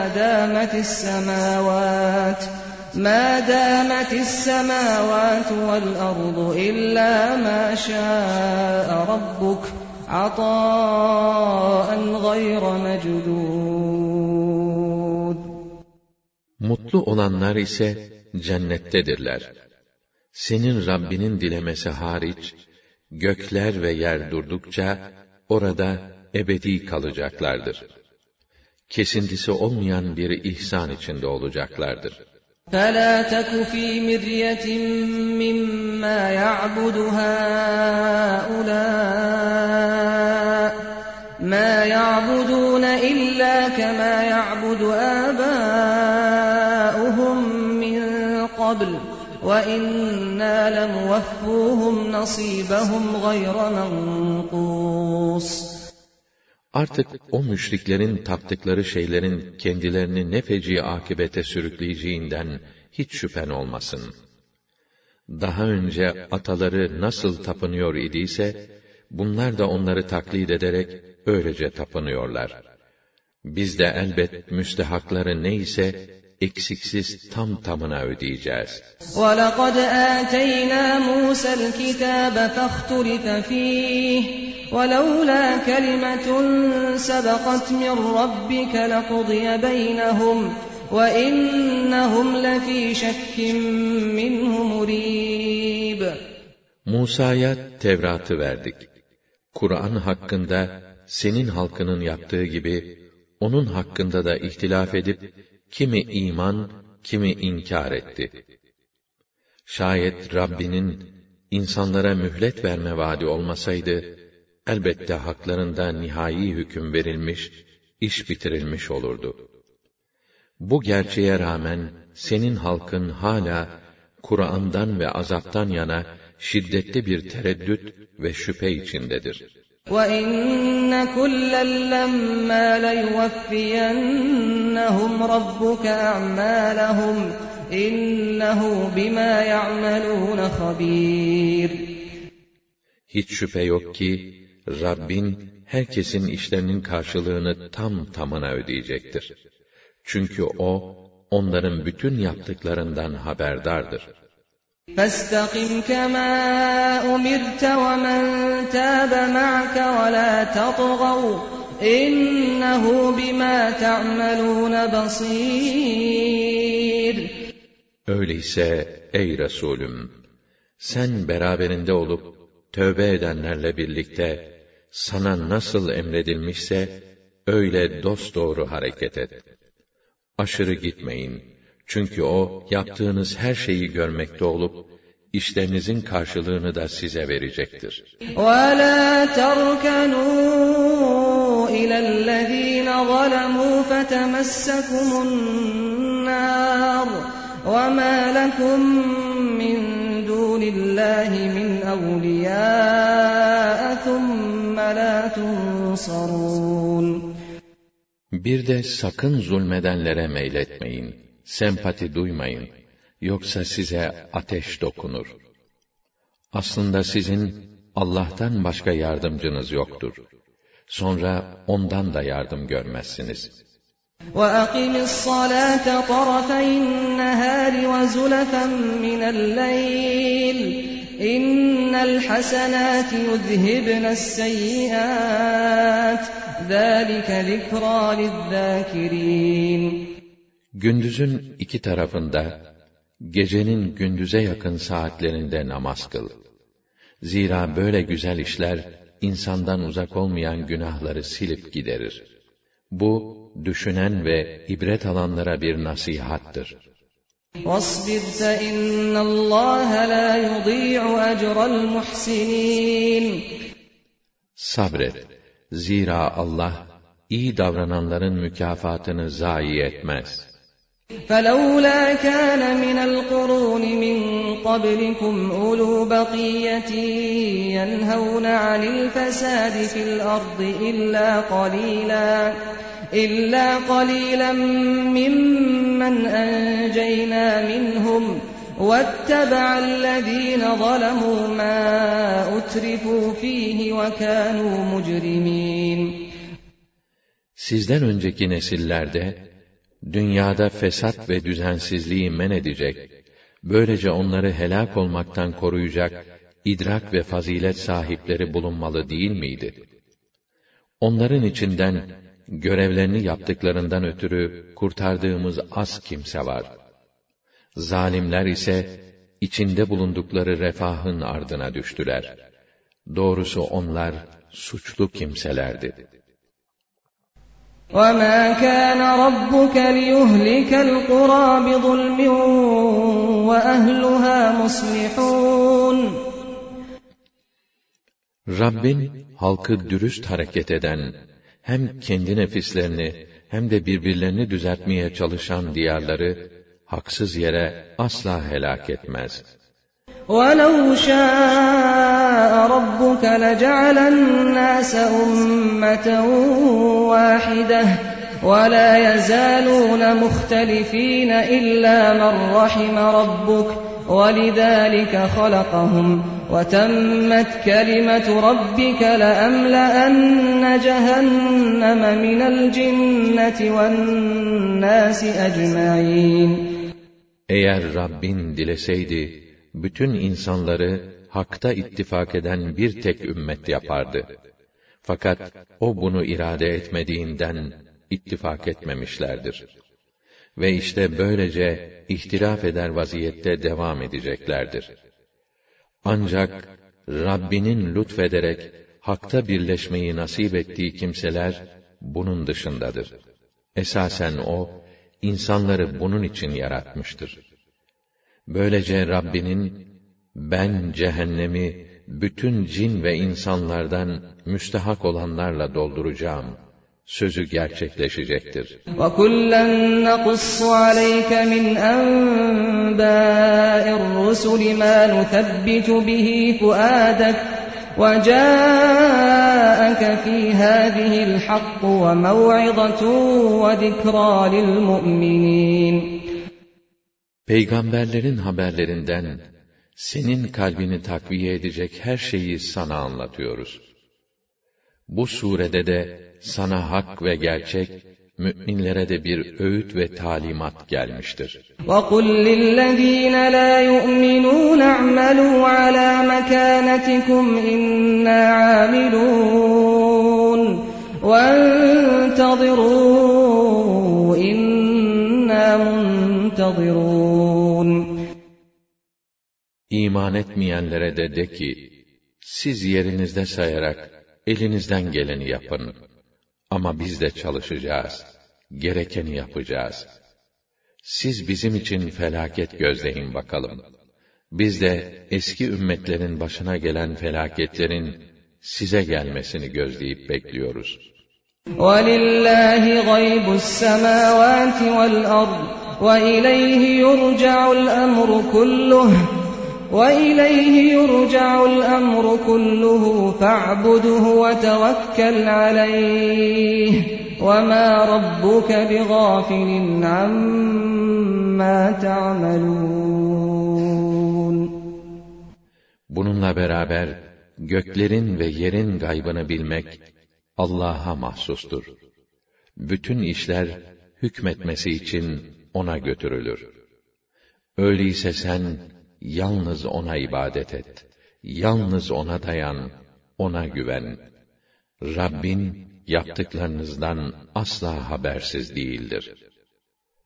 مَا دَامَتِ السَّمَاوَاتُ وَالْأَرْضُ إِلَّا مَا شَاءَ رَبُّكَ عَطَاءً غَيْرَ مَجْدُودٍ.
Mutlu olanlar ise cennettedirler. Senin Rabbinin dilemesi hariç, gökler ve yer durdukça, orada ebedi kalacaklardır. Kesintisi olmayan bir ihsan içinde olacaklardır.
فَلَا تَكُ فِي مِرْيَةٍ مِّمَّا يَعْبُدُ هَٰؤُلَاءِ مَا يَعْبُدُونَ إِلَّا كَمَا يَعْبُدُ آبَاؤُهُم مِّن قَبْلُ وَإِنَّا لَمُوَفُّوهُمْ نَصِيبَهُمْ غَيْرَ مَنقُوصٍ.
Artık o müşriklerin taptıkları şeylerin kendilerini ne feci akibete sürükleyeceğinden hiç şüphen olmasın. Daha önce ataları nasıl tapınıyor idiyse, bunlar da onları taklit ederek öylece tapınıyorlar. Biz de elbet müstehakları neyse, eksiksiz tam tamına ödeyeceğiz.
وَلَقَدْ آتَيْنَا مُوسَى الْكِتَابَ فَاخْتُلِفَ فِيهِ وَلَوْلَا كَلِمَةٌ سَبَقَتْ مِنْ رَبِّكَ لَقُضِيَ بَيْنَهُمْ وَإِنَّهُمْ لَفِي شَكٍّ مِّنْهُ مُرِيبٍ.
Musa'ya Tevrat'ı verdik. Kur'an hakkında senin halkının yaptığı gibi, onun hakkında da ihtilaf edip, kimi iman, kimi inkar etti. Şayet Rabbinin insanlara mühlet verme vaadi olmasaydı, elbette haklarında nihai hüküm verilmiş, iş bitirilmiş olurdu. Bu gerçeğe rağmen, senin halkın hala, Kur'an'dan ve azaptan yana, şiddetli bir tereddüt ve şüphe içindedir.
وَإِنَّ كُلًّا لَّمَّا لَيُوَفِّيَنَّهُمْ رَبُّكَ أَعْمَالَهُمْ إِنَّهُ بِمَا يَعْمَلُونَ خَبِيرٌ.
Hiç şüphe yok ki, Rabbin, herkesin işlerinin karşılığını tam tamına ödeyecektir. Çünkü O, onların bütün yaptıklarından haberdardır.
فَاسْتَقِمْ كَمَا أُمِرْتَ وَمَنْ تَابَ مَعَكَ وَلَا تَطْغَوْا إِنَّهُ بِمَا تَعْمَلُونَ بَصِيرٌ.
Öyleyse ey Resulüm, sen beraberinde olup tövbe edenlerle birlikte sana nasıl emredilmişse öyle dosdoğru hareket et. Aşırı gitmeyin. Çünkü O, yaptığınız her şeyi görmekte olup, işlerinizin karşılığını da size verecektir.
وَلَا تَرْكَنُوا إِلَى الَّذ۪ينَ ظَلَمُوا فَتَمَسَّكُمُ النَّارُ وَمَا لَكُمْ مِنْ دُونِ اللّٰهِ مِنْ أَوْلِيَاءَ ثُمَّ لَا تُنْصَرُونَ.
Bir de sakın zulmedenlere meyletmeyin. Sempati duymayın, yoksa size ateş dokunur. Aslında sizin Allah'tan başka yardımcınız yoktur. Sonra ondan da yardım görmezsiniz.
وَأَقِمِ الصَّلَاةَ طَرَفَيِ النَّهَارِ وَزُلَفًا مِنَ اللَّيْلِ إِنَّ الْحَسَنَاتِ يُذْهِبْنَ السَّيِّئَاتِ ذَٰلِكَ ذِكْرَى لِلذَّاكِرِينَ.
Gündüzün iki tarafında, gecenin gündüze yakın saatlerinde namaz kıl. Zira böyle güzel işler, insandan uzak olmayan günahları silip giderir. Bu, düşünen ve ibret alanlara bir nasihattır.
وَاصْبِرْ فَإِنَّ اللّٰهَ لَا يُضِيعُ أَجْرَ الْمُحْسِنِينَ.
Sabret. Zira Allah, iyi davrananların mükafatını zayi etmez.
فَلَوْلَا كَانَ مِنَ الْقُرُونِ مِنْ قَبْلِكُمْ أُولُو بَقِيَّةٍ يَنْهَوْنَ عَنِ الْفَسَادِ فِي الْأَرْضِ إِلَّا قَلِيلًا مِّمَّنْ أَنْجَيْنَا مِنْهُمْ وَاتَّبَعَ الَّذ۪ينَ ظَلَمُوا مَا أُتْرِفُوا ف۪يهِ وَكَانُوا مُجْرِمِينَ.
Sizden önceki nesillerde, dünyada fesat ve düzensizliği men edecek, böylece onları helak olmaktan koruyacak, idrak ve fazilet sahipleri bulunmalı değil miydi? Onların içinden, görevlerini yaptıklarından ötürü kurtardığımız az kimse var. Zalimler ise içinde bulundukları refahın ardına düştüler. Doğrusu onlar suçlu kimselerdi.
وَمَا كَانَ رَبُّكَ لِيُهْلِكَ الْقُرَى بِظُلْمٍ وَأَهْلُهَا مُصْلِحُونَ
Rabbin halkı dürüst hareket eden, hem kendi nefislerini hem de birbirlerini düzeltmeye çalışan diyarları haksız yere asla helak etmez.
وَلَوْ شَاءَ رَبُّكَ لَجَعَلَ النَّاسَ أُمَّةً وَاحِدَةً وَلَا يَزَالُونَ مُخْتَلِفِينَ إِلَّا مَنْ رَحِمَ رَبُّكَ وَلِذَلِكَ خَلَقَهُمْ وَتَمَّتْ كَلِمَةُ رَبِّكَ لَأَمْلَأَنَّ جَهَنَّمَ مِنَ الْجِنَّةِ وَالنَّاسِ أَجْمَعِينَ
Eğer Rabbin dileseydi, bütün insanları hakta ittifak eden bir tek ümmet yapardı. Fakat o bunu irade etmediğinden ittifak etmemişlerdir. Ve işte böylece ihtilaf eder vaziyette devam edeceklerdir. Ancak Rabbinin lütfederek hakta birleşmeyi nasip ettiği kimseler bunun dışındadır. Esasen o, insanları bunun için yaratmıştır. Böylece Rabbinin, ben cehennemi bütün cin ve insanlardan müstehak olanlarla dolduracağım sözü gerçekleşecektir.
وَكُلًّا نَّقُصُّ عَلَيْكَ مِنْ أَنبَاءِ الرُّسُلِ مَا نُثَبِّتُ بِهِ فُؤَادَكَ وَجَاءَكَ فِي هَٰذِهِ الْحَقُّ وَمَوْعِظَةٌ وَذِكْرَىٰ لِلْمُؤْمِنِينَ
Peygamberlerin haberlerinden senin kalbini takviye edecek her şeyi sana anlatıyoruz. Bu surede de sana hak ve gerçek, müminlere de bir öğüt ve talimat gelmiştir.
وَقُلْ لِلَّذ۪ينَ لَا يُؤْمِنُونَ اعْمَلُوا عَلَى مَكَانَتِكُمْ إِنَّا عَامِلُونَ وَانْتَظِرُوا إِنَّا مُنْتَظِرُونَ
İman etmeyenlere de ki, siz yerinizde sayarak elinizden geleni yapın. Ama biz de çalışacağız, gerekeni yapacağız. Siz bizim için felaket gözleyin bakalım. Biz de eski ümmetlerin başına gelen felaketlerin size gelmesini gözleyip bekliyoruz.
وَلِلَّهِ غَيْبُ السَّمَاوَاتِ وَالْأَرْضِ وَإِلَيْهِ يُرْجَعُ الْأَمْرُ كُلُّهُ فَاعْبُدْهُ وَتَوَكَّلْ عَلَيْهِ وَمَا رَبُّكَ بِغَافِلٍ عَمَّا تَعْمَلُونَ
Bununla beraber göklerin ve yerin gaybını bilmek Allah'a mahsustur. Bütün işler hükmetmesi için ona götürülür. Öyleyse sen yalnız ona ibadet et. Yalnız ona dayan, ona güven. Rabbin yaptıklarınızdan asla habersiz değildir.